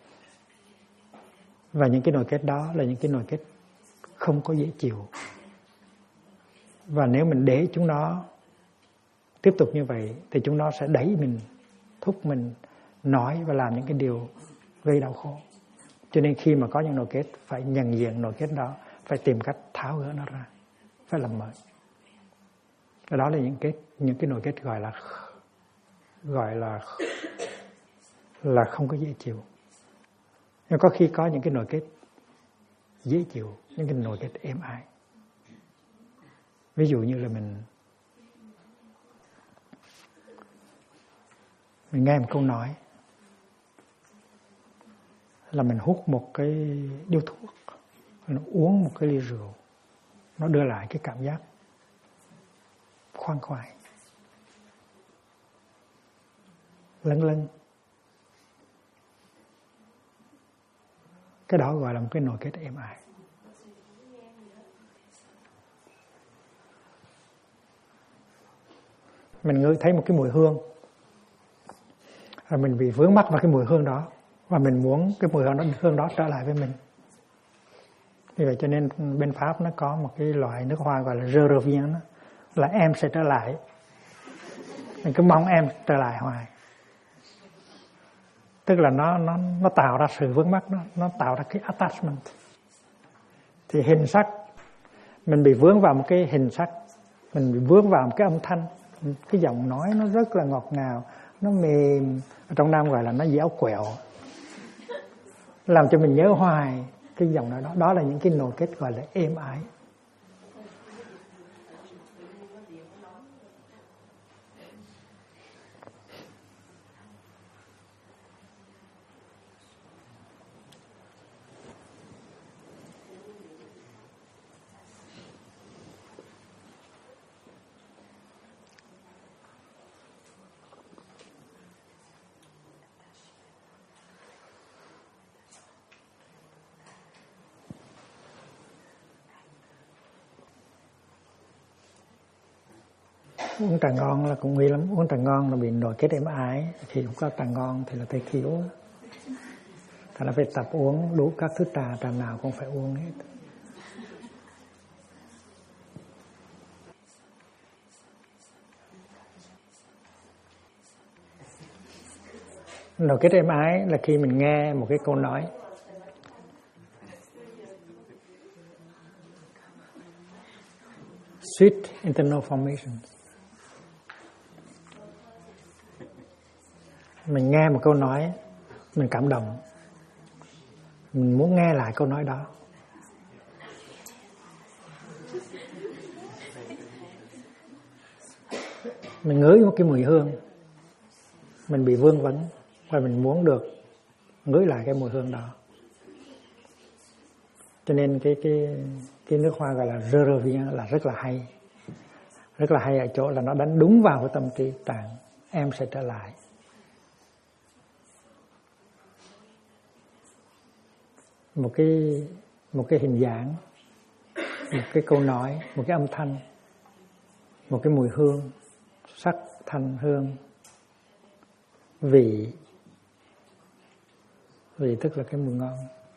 Và những cái nội kết đó là những cái nội kết không có dễ chịu. Và nếu mình để chúng nó tiếp tục như vậy thì chúng nó sẽ đẩy mình, thúc mình nói và làm những cái điều gây đau khổ. Cho nên khi mà có những nội kết, phải nhận diện nội kết đó, phải tìm cách tháo gỡ nó ra, phải làm mới. Và đó là những cái nội kết gọi là không có dễ chịu. Nhưng có khi có những cái nội kết dễ chịu, những cái nội kết êm ái. Ví dụ như là mình nghe một câu nói, là mình hút một cái điếu thuốc, nó uống một cái ly rượu, nó đưa lại cái cảm giác khoan khoái, lâng lâng. Cái đó gọi là một cái nội kết êm ái. Mình ngửi thấy một cái mùi hương, và mình bị vướng mắc vào cái mùi hương đó, và mình muốn cái mùi hương đó trở lại với mình. Vì vậy cho nên bên Pháp nó có một cái loại nước hoa gọi là Je reviens, là em sẽ trở lại. Mình cứ mong em trở lại hoài. Tức là nó tạo ra sự vướng mắc, nó tạo ra cái attachment. Thì hình sắc, mình bị vướng vào một cái hình sắc, mình bị vướng vào một cái âm thanh, cái giọng nói nó rất là ngọt ngào, nó mềm, ở trong Nam gọi là nó dẻo quẹo, làm cho mình nhớ hoài cái giọng nói đó. Đó là những cái nội kết gọi là êm ái. Uống trà ngon là cũng nguy lắm. Uống trà ngon là bị nội kết êm ái. Khi không có trà ngon thì là tê khiếu. Thành ra phải tập uống đủ các thứ trà. Trà nào cũng phải uống hết. Nội kết êm ái là khi mình nghe một cái câu nói. Sweet internal formation. Mình nghe một câu nói, mình cảm động, mình muốn nghe lại câu nói đó. Mình ngửi một cái mùi hương, mình bị vương vấn và mình muốn được ngửi lại cái mùi hương đó. Cho nên cái nước hoa gọi là Je reviens là rất là hay. Rất là hay ở chỗ là nó đánh đúng vào cái tâm trí tạng. Em sẽ trở lại. Một cái hình dạng, một cái câu nói, một cái âm thanh, một cái mùi hương, sắc, thanh, hương, vị. Vị tức là cái mùi ngon.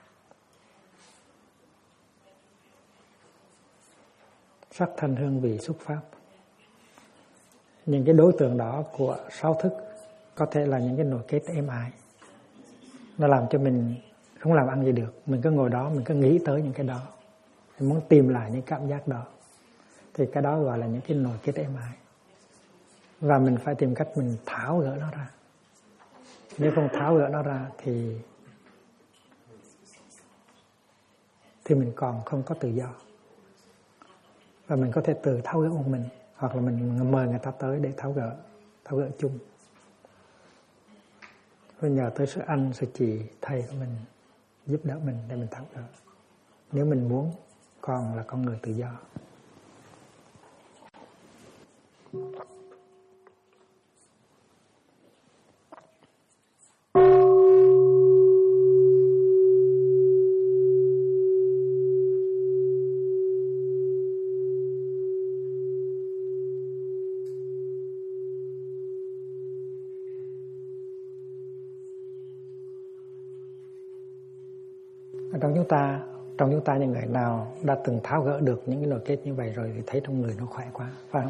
Sắc, thanh, hương, vị, xúc, pháp. Những cái đối tượng đó của sáu thức có thể là những cái nội kết êm ái. Nó làm cho mình không làm ăn gì được. Mình cứ ngồi đó, mình cứ nghĩ tới những cái đó. Mình muốn tìm lại những cảm giác đó. Thì cái đó gọi là những cái nội kết êm ái. Và mình phải tìm cách mình tháo gỡ nó ra. Nếu không tháo gỡ nó ra thì mình còn không có tự do. Và mình có thể tự tháo gỡ một mình. Hoặc là mình mời người ta tới để tháo gỡ chung. Rồi nhờ tới sự anh, sự chị, thầy của mình giúp đỡ mình để mình tháo gỡ. Nếu mình muốn còn là con người tự do. Trong chúng ta những người nào đã từng tháo gỡ được những cái nội kết như vậy rồi thì thấy trong người nó khỏe quá, phải không?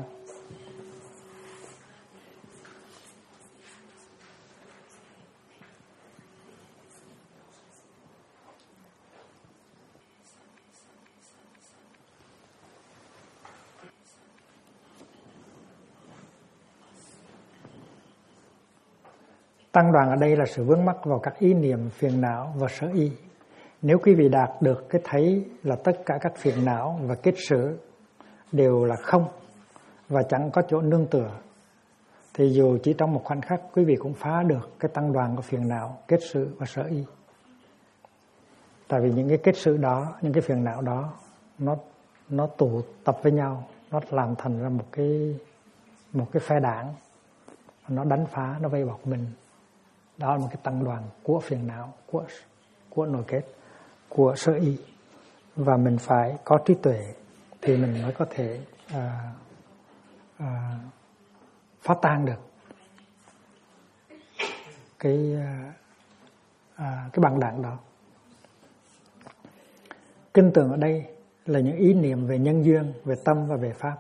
Tăng đoàn ở đây là sự vướng mắc vào các ý niệm, phiền não và sở y. Nếu quý vị đạt được cái thấy là tất cả các phiền não và kết sử đều là không và chẳng có chỗ nương tựa, thì dù chỉ trong một khoảnh khắc quý vị cũng phá được cái tăng đoàn của phiền não, kết sử và sở y. Tại vì những cái kết sử đó, những cái phiền não đó nó tụ tập với nhau, nó làm thành ra một cái phe đảng, nó đánh phá, nó vây bọc mình. Đó là một cái tăng đoàn của phiền não, của nội kết, của sở y. Và mình phải có trí tuệ thì mình mới có thể phá tan được cái băng đảng đó. Kinh tường ở đây là những ý niệm về nhân duyên, về tâm và về pháp.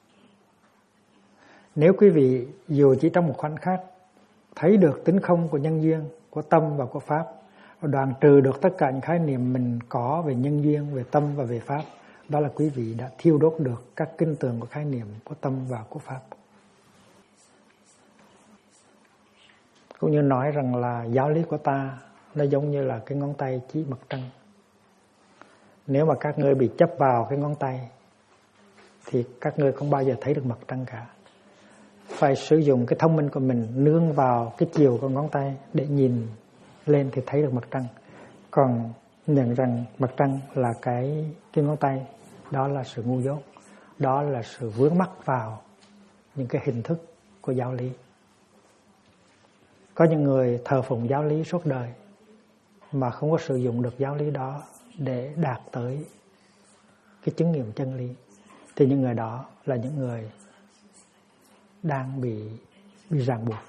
Nếu quý vị dù chỉ trong một khoảnh khắc thấy được tính không của nhân duyên, của tâm và của pháp, và đoạn trừ được tất cả những khái niệm mình có về nhân duyên, về tâm và về pháp, đó là quý vị đã thiêu đốt được các kinh tường của khái niệm của tâm và của pháp. Cũng như nói rằng là giáo lý của ta nó giống như là cái ngón tay chỉ mặt trăng. Nếu mà các ngươi bị chấp vào cái ngón tay thì các ngươi không bao giờ thấy được mặt trăng cả. Phải sử dụng cái thông minh của mình nương vào cái chiều của ngón tay để nhìn lên thì thấy được mặt trăng. Còn nhận rằng mặt trăng là cái ngón tay, đó là sự ngu dốt. Đó là sự vướng mắc vào những cái hình thức của giáo lý. Có những người thờ phụng giáo lý suốt đời mà không có sử dụng được giáo lý đó để đạt tới cái chứng nghiệm chân lý. Thì những người đó là những người đang bị ràng buộc.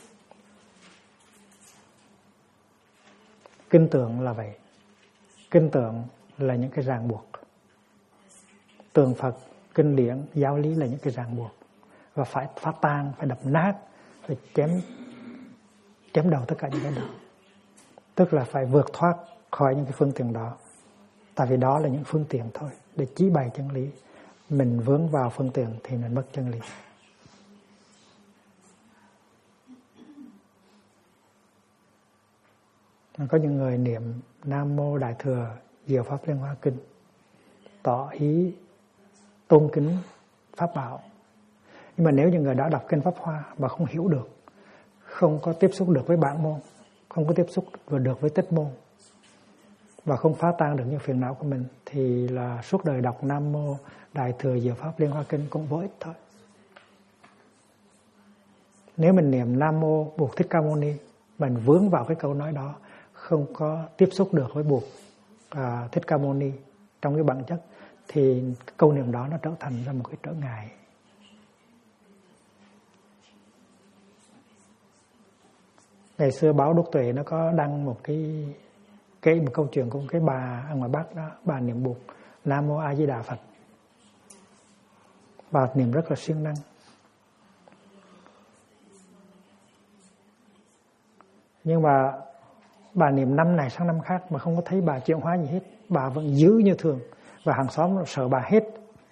Kinh tượng là vậy. Kinh tượng là những cái ràng buộc. Tượng Phật, kinh điển, giáo lý là những cái ràng buộc. Và phải phá tan, phải đập nát, phải chém đầu tất cả những cái đó. Tức là phải vượt thoát khỏi những cái phương tiện đó. Tại vì đó là những phương tiện thôi, để chỉ bày chân lý. Mình vướng vào phương tiện thì mình mất chân lý. Có những người niệm Nam Mô Đại Thừa Diệu Pháp Liên Hoa Kinh, tỏ ý tôn kính Pháp Bảo. Nhưng mà nếu như người đó đọc kinh Pháp Hoa mà không hiểu được, không có tiếp xúc được với bản môn, không có tiếp xúc được với tích môn, và không phá tan được những phiền não của mình, thì là suốt đời đọc Nam Mô Đại Thừa Diệu Pháp Liên Hoa Kinh cũng vô ích thôi. Nếu mình niệm Nam Mô Bụt Thích Ca Mâu Ni, mình vướng vào cái câu nói đó, không có tiếp xúc được với Bụt Thích Ca Mâu Ni trong cái bản chất, thì câu niệm đó nó trở thành ra một cái trở ngại. Ngày xưa báo Đức Tuệ nó có đăng một câu chuyện của một cái bà ở ngoài Bắc đó, bà niệm Bụt Nam Mô A Di Đà Phật. Bà niệm rất là siêng năng. Nhưng mà bà niệm năm này sang năm khác mà không có thấy bà chuyển hóa gì hết. Bà vẫn giữ như thường. Và hàng xóm sợ bà hết.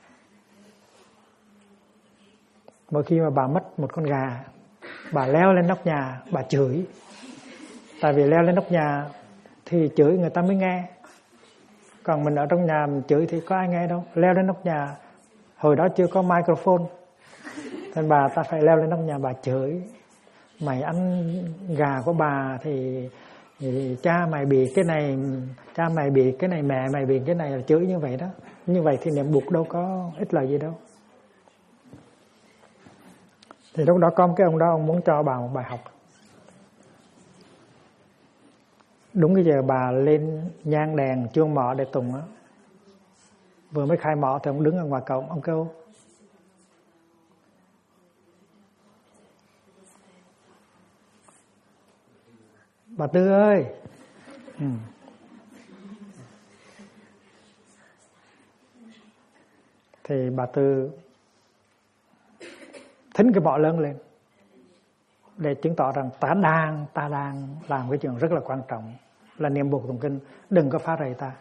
Mỗi khi mà bà mất một con gà, bà leo lên nóc nhà, bà chửi. Tại vì leo lên nóc nhà thì chửi người ta mới nghe. Còn mình ở trong nhà mình chửi thì có ai nghe đâu. Leo lên nóc nhà, hồi đó chưa có microphone, nên bà ta phải leo lên nóc nhà bà chửi. Mày ăn gà của bà thì cha mày bị cái này, cha mày bị cái này, mẹ mày bị cái này, là chửi như vậy đó. Như vậy thì niệm Bụt đâu có ích lợi gì đâu. Thì lúc đó có một cái ông đó, ông muốn cho bà một bài học. Đúng cái giờ bà lên nhang đèn chuông mõ để tùng á, vừa mới khai mõ thì ông đứng ở ngoài cổng, ông kêu: bà Tư ơi. Thì bà Tư thính cái mõ lớn lên để chứng tỏ rằng ta đang làm cái chuyện rất là quan trọng, là niệm Bụt tụng kinh, đừng có phá rầy ta.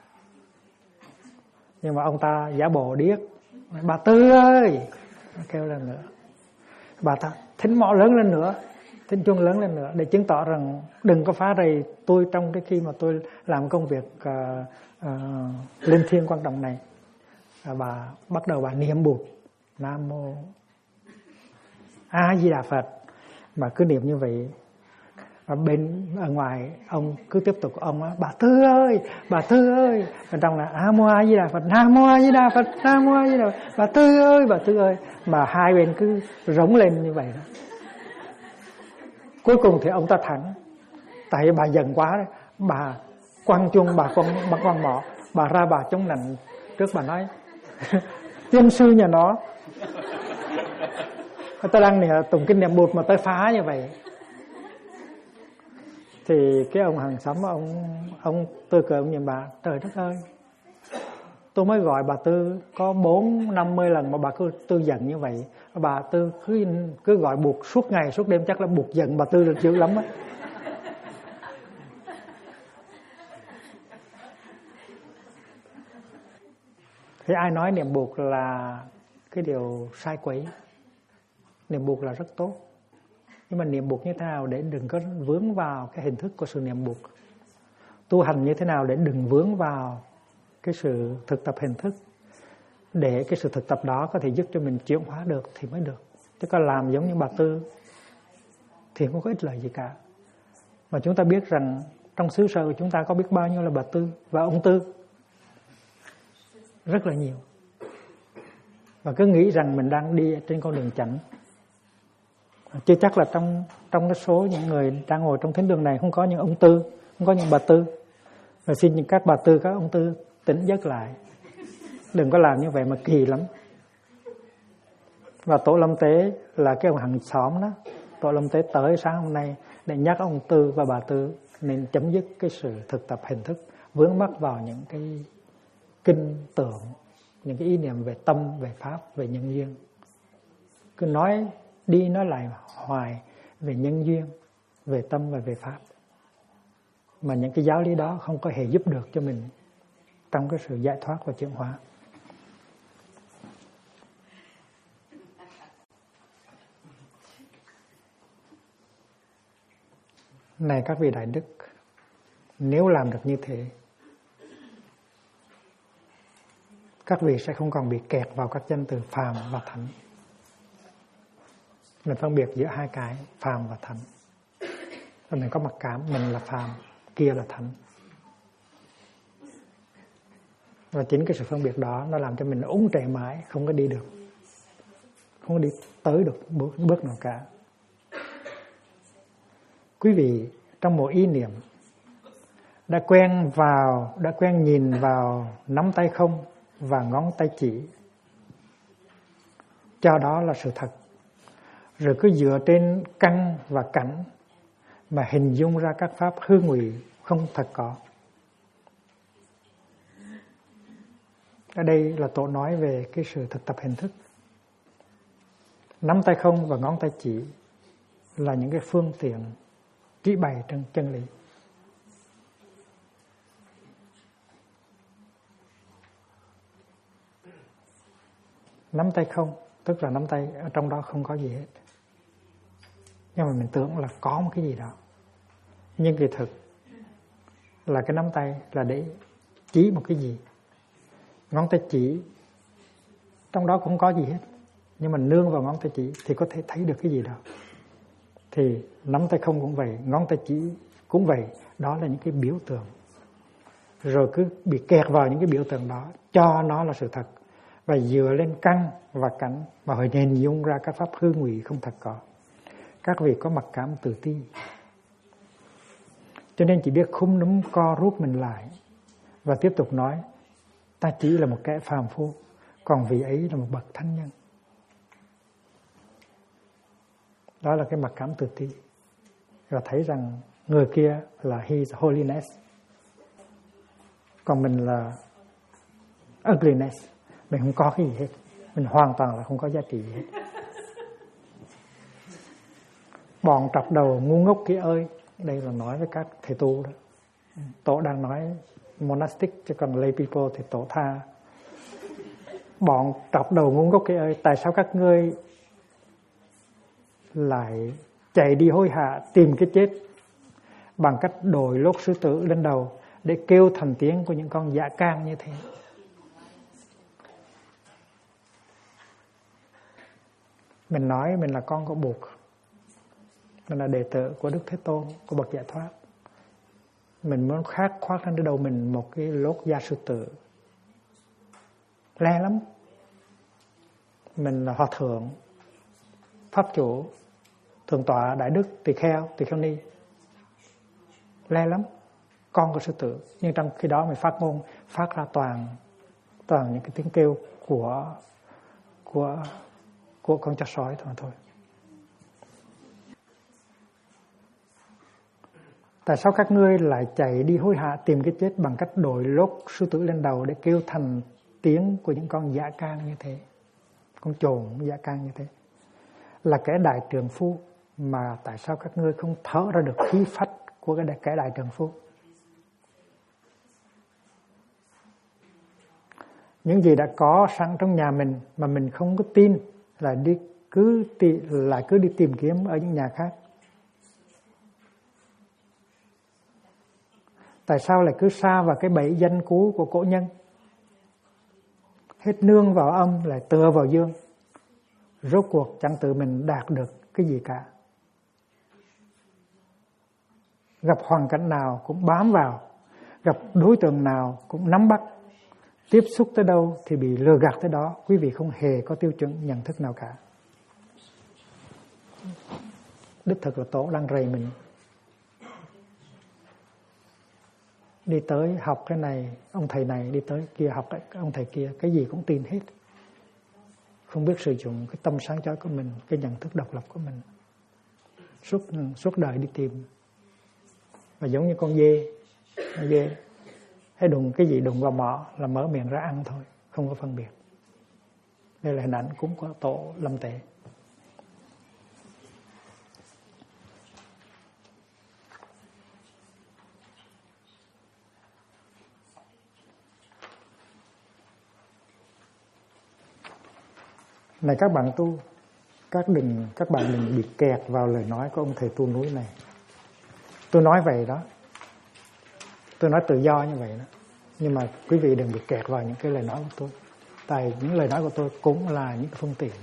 Nhưng mà ông ta giả bộ điếc: bà Tư ơi, kêu lên nữa. Bà ta thính mõ lớn lên nữa, thính chuông lớn lên nữa, để chứng tỏ rằng đừng có phá rầy tôi trong cái khi mà tôi làm công việc linh thiêng quan trọng này. Bà bắt đầu bà niệm Bụt Nam Mô A Di Đà Phật, mà cứ niệm như vậy. Ở ở ngoài ông cứ tiếp tục, ông á: bà Tư ơi, bà Tư ơi. Ở trong là Nam Mô A Di Đà Phật, Nam Mô A Di Đà Phật, Nam Mô A Di Đà Phật, bà Tư ơi, bà Tư ơi. Mà hai bên cứ rống lên như vậy đó. Cuối cùng thì ông ta thẳng. Tại bà giận quá đấy, bà quăng chuông, bà quăng mõ, bà ra bà chống nạnh trước, bà nói: tiên sư nhà nó, ta đang tụng kinh niệm Bụt mà tới phá như vậy. Thì cái ông hàng xóm, ông tươi cười, ông nhìn bà: trời đất ơi, tôi mới gọi bà Tư có 40-50 lần mà bà cứ Tư giận như vậy. Bà Tư cứ gọi Bụt suốt ngày suốt đêm, chắc là Bụt giận bà Tư được dữ lắm á. Thì ai nói niệm Bụt là cái điều sai quấy. Niệm Bụt là rất tốt. Nhưng mà niệm Bụt như thế nào để đừng có vướng vào cái hình thức của sự niệm Bụt. Tu hành như thế nào để đừng vướng vào cái sự thực tập hình thức, để cái sự thực tập đó có thể giúp cho mình chuyển hóa được thì mới được. Chứ có làm giống như bà Tư thì không có ích lợi gì cả. Mà chúng ta biết rằng trong xứ sở của chúng ta có biết bao nhiêu là bà Tư và ông Tư, rất là nhiều. Và cứ nghĩ rằng mình đang đi trên con đường chánh. Chứ chắc là trong cái số những người đang ngồi trong thính đường này không có những ông Tư, không có những bà Tư. Và xin các bà Tư, các ông Tư tỉnh giấc lại. Đừng có làm như vậy mà kỳ lắm. Và tổ lâm tế là cái ông hàng xóm đó. Tổ lâm tế tới sáng hôm nay để nhắc ông Tư và bà Tư nên chấm dứt cái sự thực tập hình thức, vướng mắc vào những cái kinh tưởng, những cái ý niệm về tâm, về pháp, về nhân duyên. Cứ nói đi nói lại hoài về nhân duyên, về tâm và về pháp. Mà những cái giáo lý đó không có hề giúp được cho mình trong cái sự giải thoát và chuyển hóa. Này các vị đại đức, nếu làm được như thế, các vị sẽ không còn bị kẹt vào các danh từ phàm và thánh. Mình phân biệt giữa hai cái phàm và thánh. Và mình có mặc cảm mình là phàm, kia là thánh. Và chính cái sự phân biệt đó nó làm cho mình úng trệ mãi, không có đi được, không có đi tới được bước nào cả. Quý vị trong một ý niệm đã quen nhìn vào nắm tay không và ngón tay chỉ, cho đó là sự thật, rồi cứ dựa trên căn và cảnh mà hình dung ra các pháp hư ngụy không thật có. Ở đây là Tổ nói về cái sự thực tập hình thức. Nắm tay không và ngón tay chỉ là những cái phương tiện chỉ bày trên chân lý. Nắm tay không tức là nắm tay ở trong đó không có gì hết, nhưng mà mình tưởng là có một cái gì đó. Nhưng kỳ thực là cái nắm tay là để chỉ một cái gì. Ngón tay chỉ trong đó cũng không có gì hết, nhưng mà nương vào ngón tay chỉ thì có thể thấy được cái gì đó. Thì nắm tay không cũng vậy, ngón tay chỉ cũng vậy. Đó là những cái biểu tượng. Rồi cứ bị kẹt vào những cái biểu tượng đó, cho nó là sự thật, và dựa lên căn và cảnh mà hồi hình dung ra các pháp hư ngụy không thật có. Các vị có mặc cảm tự ti, cho nên chỉ biết khúm núm co rút mình lại và tiếp tục nói ta chỉ là một kẻ phàm phu, còn vị ấy là một bậc thánh nhân. Đó là cái mặc cảm tự ti. Và thấy rằng người kia là his holiness, còn mình là ugliness. Mình không có cái gì hết, mình hoàn toàn là không có giá trị gì hết. Bọn trọc đầu ngu ngốc kia ơi. Đây là nói với các thầy tu đó. Tổ đang nói monastic, chứ còn lay people thì Tổ tha. Bọn trọc đầu ngu ngốc kia ơi, tại sao các ngươi lại chạy đi hối hả tìm cái chết bằng cách đội lốt sư tử lên đầu để kêu thành tiếng của những con dã can như thế? Mình nói mình là con của Bụt, mình là đệ tử của Đức Thế Tôn, của bậc giải thoát. Mình muốn khoác lên đầu mình một cái lốt da sư tử, le lắm. Mình là hòa thượng, pháp chủ, thượng tọa, đại đức, tỳ kheo ni, le lắm, con của sư tử. Nhưng trong khi đó mình phát ngôn, phát ra toàn những cái tiếng kêu của con chó sói thôi. Tại sao các ngươi lại chạy đi hối hả tìm cái chết bằng cách đội lốt sư tử lên đầu để kêu thành tiếng của những con dã can như thế, con trồn dã can như thế? Là kẻ đại trượng phu, mà tại sao các ngươi không thở ra được khí phách của cái kẻ đại trượng phu? Những gì đã có sẵn trong nhà mình mà mình không có tin là cứ đi tìm kiếm ở những nhà khác. Tại sao lại cứ sa vào cái bẫy danh cú của cổ nhân? Hết nương vào âm lại tựa vào dương. Rốt cuộc chẳng tự mình đạt được cái gì cả. Gặp hoàn cảnh nào cũng bám vào, gặp đối tượng nào cũng nắm bắt, tiếp xúc tới đâu thì bị lừa gạt tới đó. Quý vị không hề có tiêu chuẩn nhận thức nào cả. Đích thực là Tổ đang rầy mình. Đi tới học cái này, ông thầy này, đi tới kia học cái ông thầy kia, cái gì cũng tin hết. không biết sử dụng cái tâm sáng chói của mình, cái nhận thức độc lập của mình, suốt đời đi tìm. Và giống như con dê hay đụng cái gì đụng vào mỏ là mở miệng ra ăn thôi, không có phân biệt. Đây là hình ảnh cúng của tổ Lâm Tể. Này các bạn tu, các bạn đừng bị kẹt vào lời nói của ông thầy tu núi này. Tôi nói vậy đó, tôi nói tự do như vậy đó, nhưng mà quý vị đừng bị kẹt vào những cái lời nói của tôi. Tại những lời nói của tôi cũng là những phương tiện.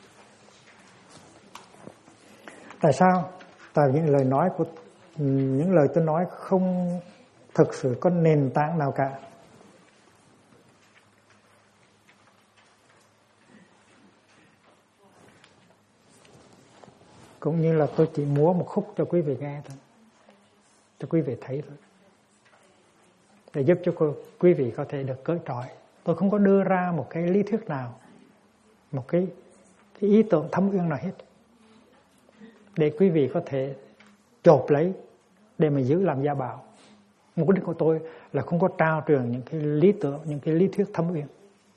Tại sao? Tại những lời tôi nói không thực sự có nền tảng nào cả. Cũng như là tôi chỉ múa một khúc cho quý vị nghe thôi, cho quý vị thấy thôi, để giúp cho quý vị có thể được cởi trói. Tôi không có đưa ra một cái lý thuyết nào, một cái ý tưởng thâm uyên nào hết, để quý vị có thể chộp lấy để mà giữ làm gia bảo. Mục đích của tôi là không có trao truyền những cái lý tưởng, những cái lý thuyết thâm uyên.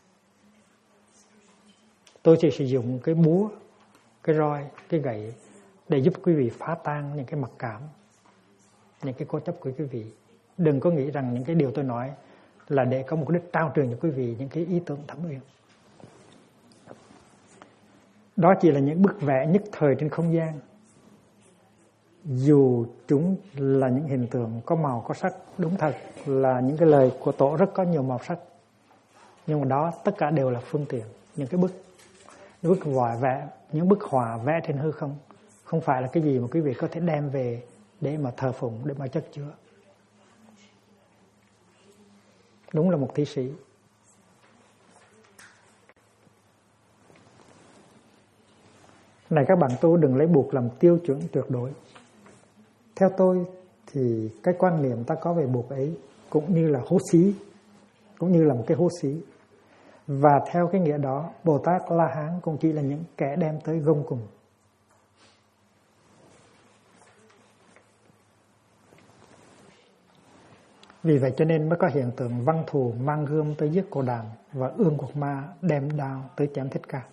Tôi chỉ sử dụng cái búa, cái roi, cái gậy để giúp quý vị phá tan những cái mặc cảm, những cái cố chấp của quý vị. Đừng có nghĩ rằng những cái điều tôi nói là để có mục đích trao truyền cho quý vị những cái ý tưởng thâm uyên. Đó chỉ là những bức vẽ nhất thời trên không gian. Dù chúng là những hiện tượng có màu có sắc, đúng thật là những cái lời của tổ rất có nhiều màu sắc, nhưng mà đó tất cả đều là phương tiện. Những cái bức họa vẽ trên hư không phải là cái gì mà quý vị có thể đem về để mà thờ phụng, để mà chất chứa. Đúng là một thi sĩ. Này các bạn tu, đừng lấy buộc làm tiêu chuẩn tuyệt đối. Theo tôi thì cái quan niệm ta có về buộc ấy cũng như là hố xí, cũng như là một cái hố xí. Và theo cái nghĩa đó, Bồ Tát La Hán cũng chỉ là những kẻ đem tới gông cùng. Vì vậy cho nên mới có hiện tượng Văn Thù mang gươm tới giết Cô Đàm và Ương Quật Ma đem đao tới chém Thích Ca.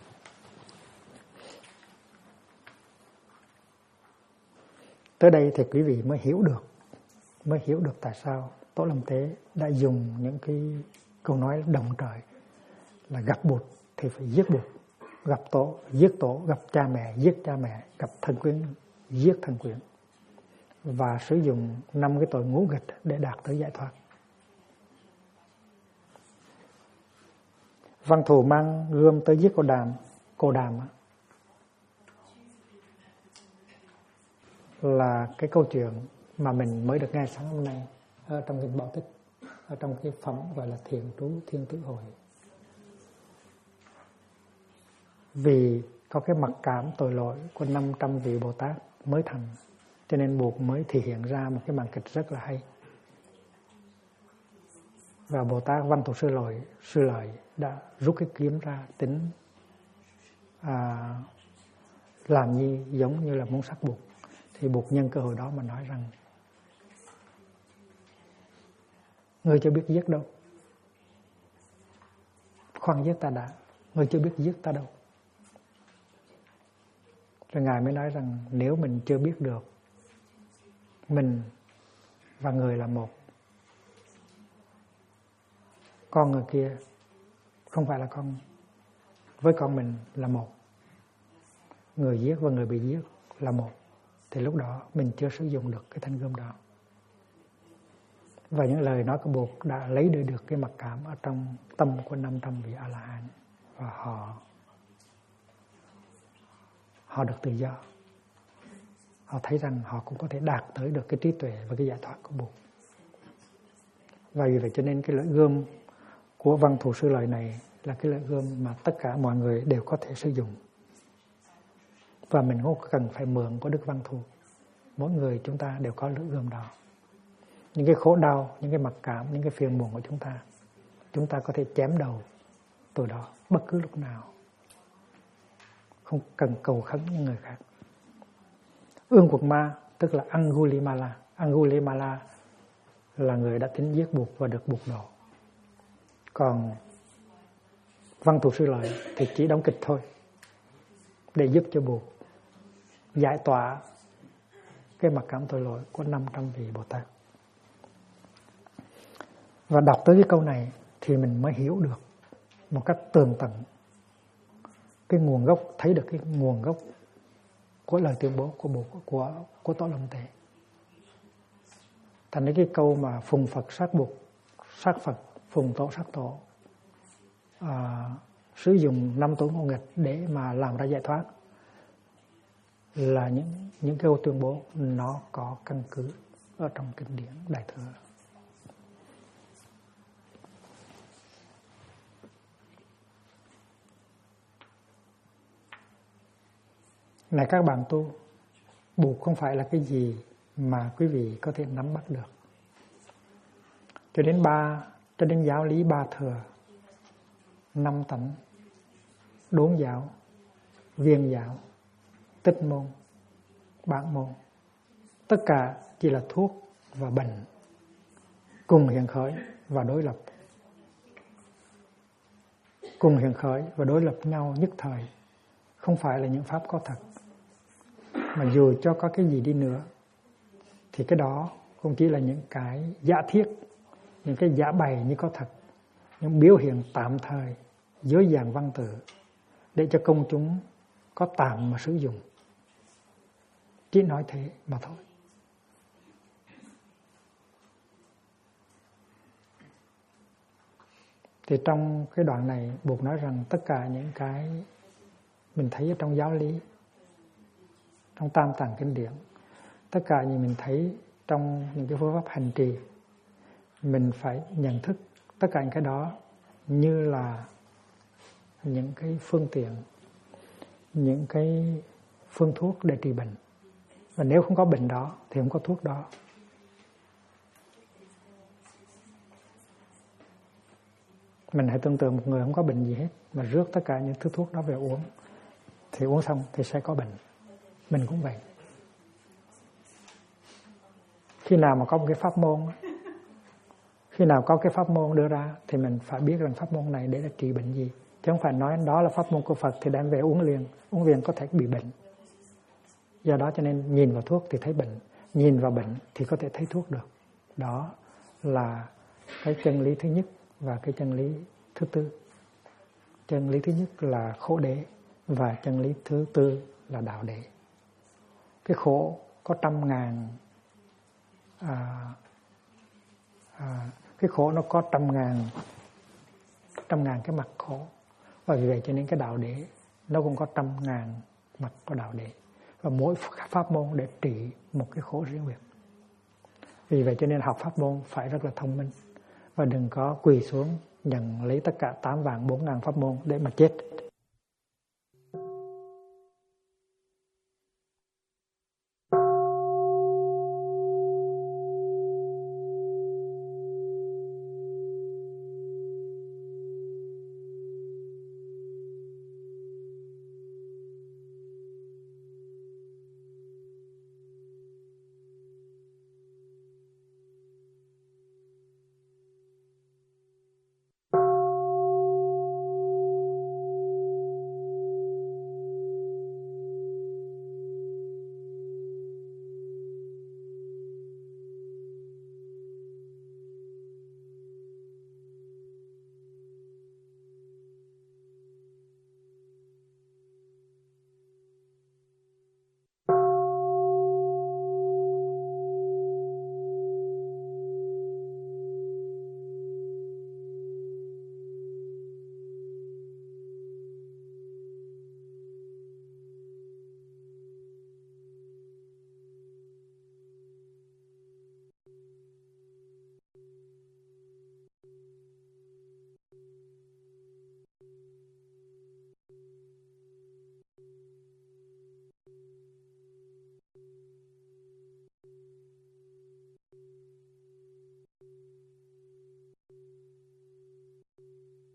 Tới đây thì quý vị mới hiểu được tại sao Tổ Lâm Tế đã dùng những cái câu nói đồng trời là gặp Bụt thì phải giết Bụt, gặp Tổ giết Tổ, gặp cha mẹ giết cha mẹ, gặp thân quyến giết thân quyến, và sử dụng 5 cái tội ngũ nghịch để đạt tới giải thoát. Văn Thù mang gươm tới giết Cô Đàm là cái câu chuyện mà mình mới được nghe sáng hôm nay ở trong Kinh Bảo Tích, ở trong cái phẩm gọi là Thiền Trú Thiên Tử Hội. Vì có cái mặc cảm tội lỗi của 500 vị Bồ Tát mới thành, cho nên Bụt mới thể hiện ra một cái màn kịch rất là hay. Và Bồ Tát Văn Thù Sư Lợi đã rút cái kiếm ra tính làm như giống như là muốn sát Bụt. Thì Bụt nhân cơ hội đó mà nói rằng: ngươi chưa biết giết đâu, khoan giết ta đã, ngươi chưa biết giết ta đâu. Rồi Ngài mới nói rằng nếu mình chưa biết được mình và người là một, con người kia không phải là con với con mình là một, người giết và người bị giết là một, thì lúc đó mình chưa sử dụng được cái thanh gươm đó. Và những lời nói của Bụt đã lấy được cái mặc cảm ở trong tâm của 500 vị A-la-hán, và họ được tự do. Họ thấy rằng họ cũng có thể đạt tới được cái trí tuệ và cái giải thoát của Bụt. Và vì vậy cho nên cái lưỡi gươm của Văn Thù Sư Lợi này là cái lưỡi gươm mà tất cả mọi người đều có thể sử dụng. Và mình không cần phải mượn của Đức Văn Thù. Mỗi người chúng ta đều có lưỡi gươm đó. Những cái khổ đau, những cái mặc cảm, những cái phiền muộn của chúng ta có thể chém đầu từ đó bất cứ lúc nào. không cần cầu khấn những người khác. Ương Quật Ma tức là Angulimala. Angulimala là người đã tính giết Bụt và được Bụt độ. Còn Văn Thù Sư Lợi thì chỉ đóng kịch thôi, để giúp cho Bụt giải tỏa cái mặc cảm tội lỗi của 500 vị Bồ Tát. Và đọc tới cái câu này thì mình mới hiểu được một cách tường tận cái nguồn gốc, thấy được cái nguồn gốc của lời tuyên bố của Bụt, của Tổ Long Tề. Thành cái câu mà phùng Phật sát Bụt, sát Phật phùng Tổ sát Tổ, sử dụng 5 tổ ngộ nghịch để mà làm ra giải thoát, là những câu tuyên bố nó có căn cứ ở trong kinh điển Đại Thừa. Này các bạn tu, Bụt không phải là cái gì mà quý vị có thể nắm bắt được. Cho đến giáo lý ba thừa, 5 tánh, đốn giáo, viên giáo, tích môn, bản môn, tất cả chỉ là thuốc và bệnh, cùng hiện khởi và đối lập. Cùng hiện khởi và đối lập nhau nhất thời, không phải là những pháp có thật. Mà dù cho có cái gì đi nữa thì cái đó cũng chỉ là những cái giả thiết, những cái giả bày như có thật, những biểu hiện tạm thời dưới dạng văn tự để cho công chúng có tạm mà sử dụng. Chỉ nói thế mà thôi. Thì trong cái đoạn này Bụt nói rằng tất cả những cái mình thấy ở trong giáo lý, trong Tam Tạng kinh điển, tất cả những mình thấy trong những cái phương pháp hành trì, mình phải nhận thức tất cả những cái đó như là những cái phương tiện, những cái phương thuốc để trị bệnh. Và nếu không có bệnh đó thì không có thuốc đó. Mình hãy tưởng tượng một người không có bệnh gì hết mà rước tất cả những thứ thuốc đó về uống, thì uống xong thì sẽ có bệnh. Mình cũng vậy. Khi nào mà có một cái pháp môn, khi nào có cái pháp môn đưa ra thì mình phải biết rằng pháp môn này để là trị bệnh gì. Chứ không phải nói đó là pháp môn của Phật thì đem về uống liền có thể bị bệnh. Do đó cho nên nhìn vào thuốc thì thấy bệnh, nhìn vào bệnh thì có thể thấy thuốc được. Đó là cái chân lý thứ nhất và cái chân lý thứ tư. Chân lý thứ nhất là khổ đế và chân lý thứ tư là đạo đế. Cái khổ có 100.000, cái khổ nó có 100.000 cái mặt khổ. Và vì vậy cho nên cái đạo đế nó cũng có 100.000 mặt của đạo đế. Và mỗi pháp môn để trị một cái khổ riêng biệt. Vì vậy cho nên học pháp môn phải rất là thông minh. Và đừng có quỳ xuống nhận lấy tất cả 8.400.000 pháp môn để mà chết.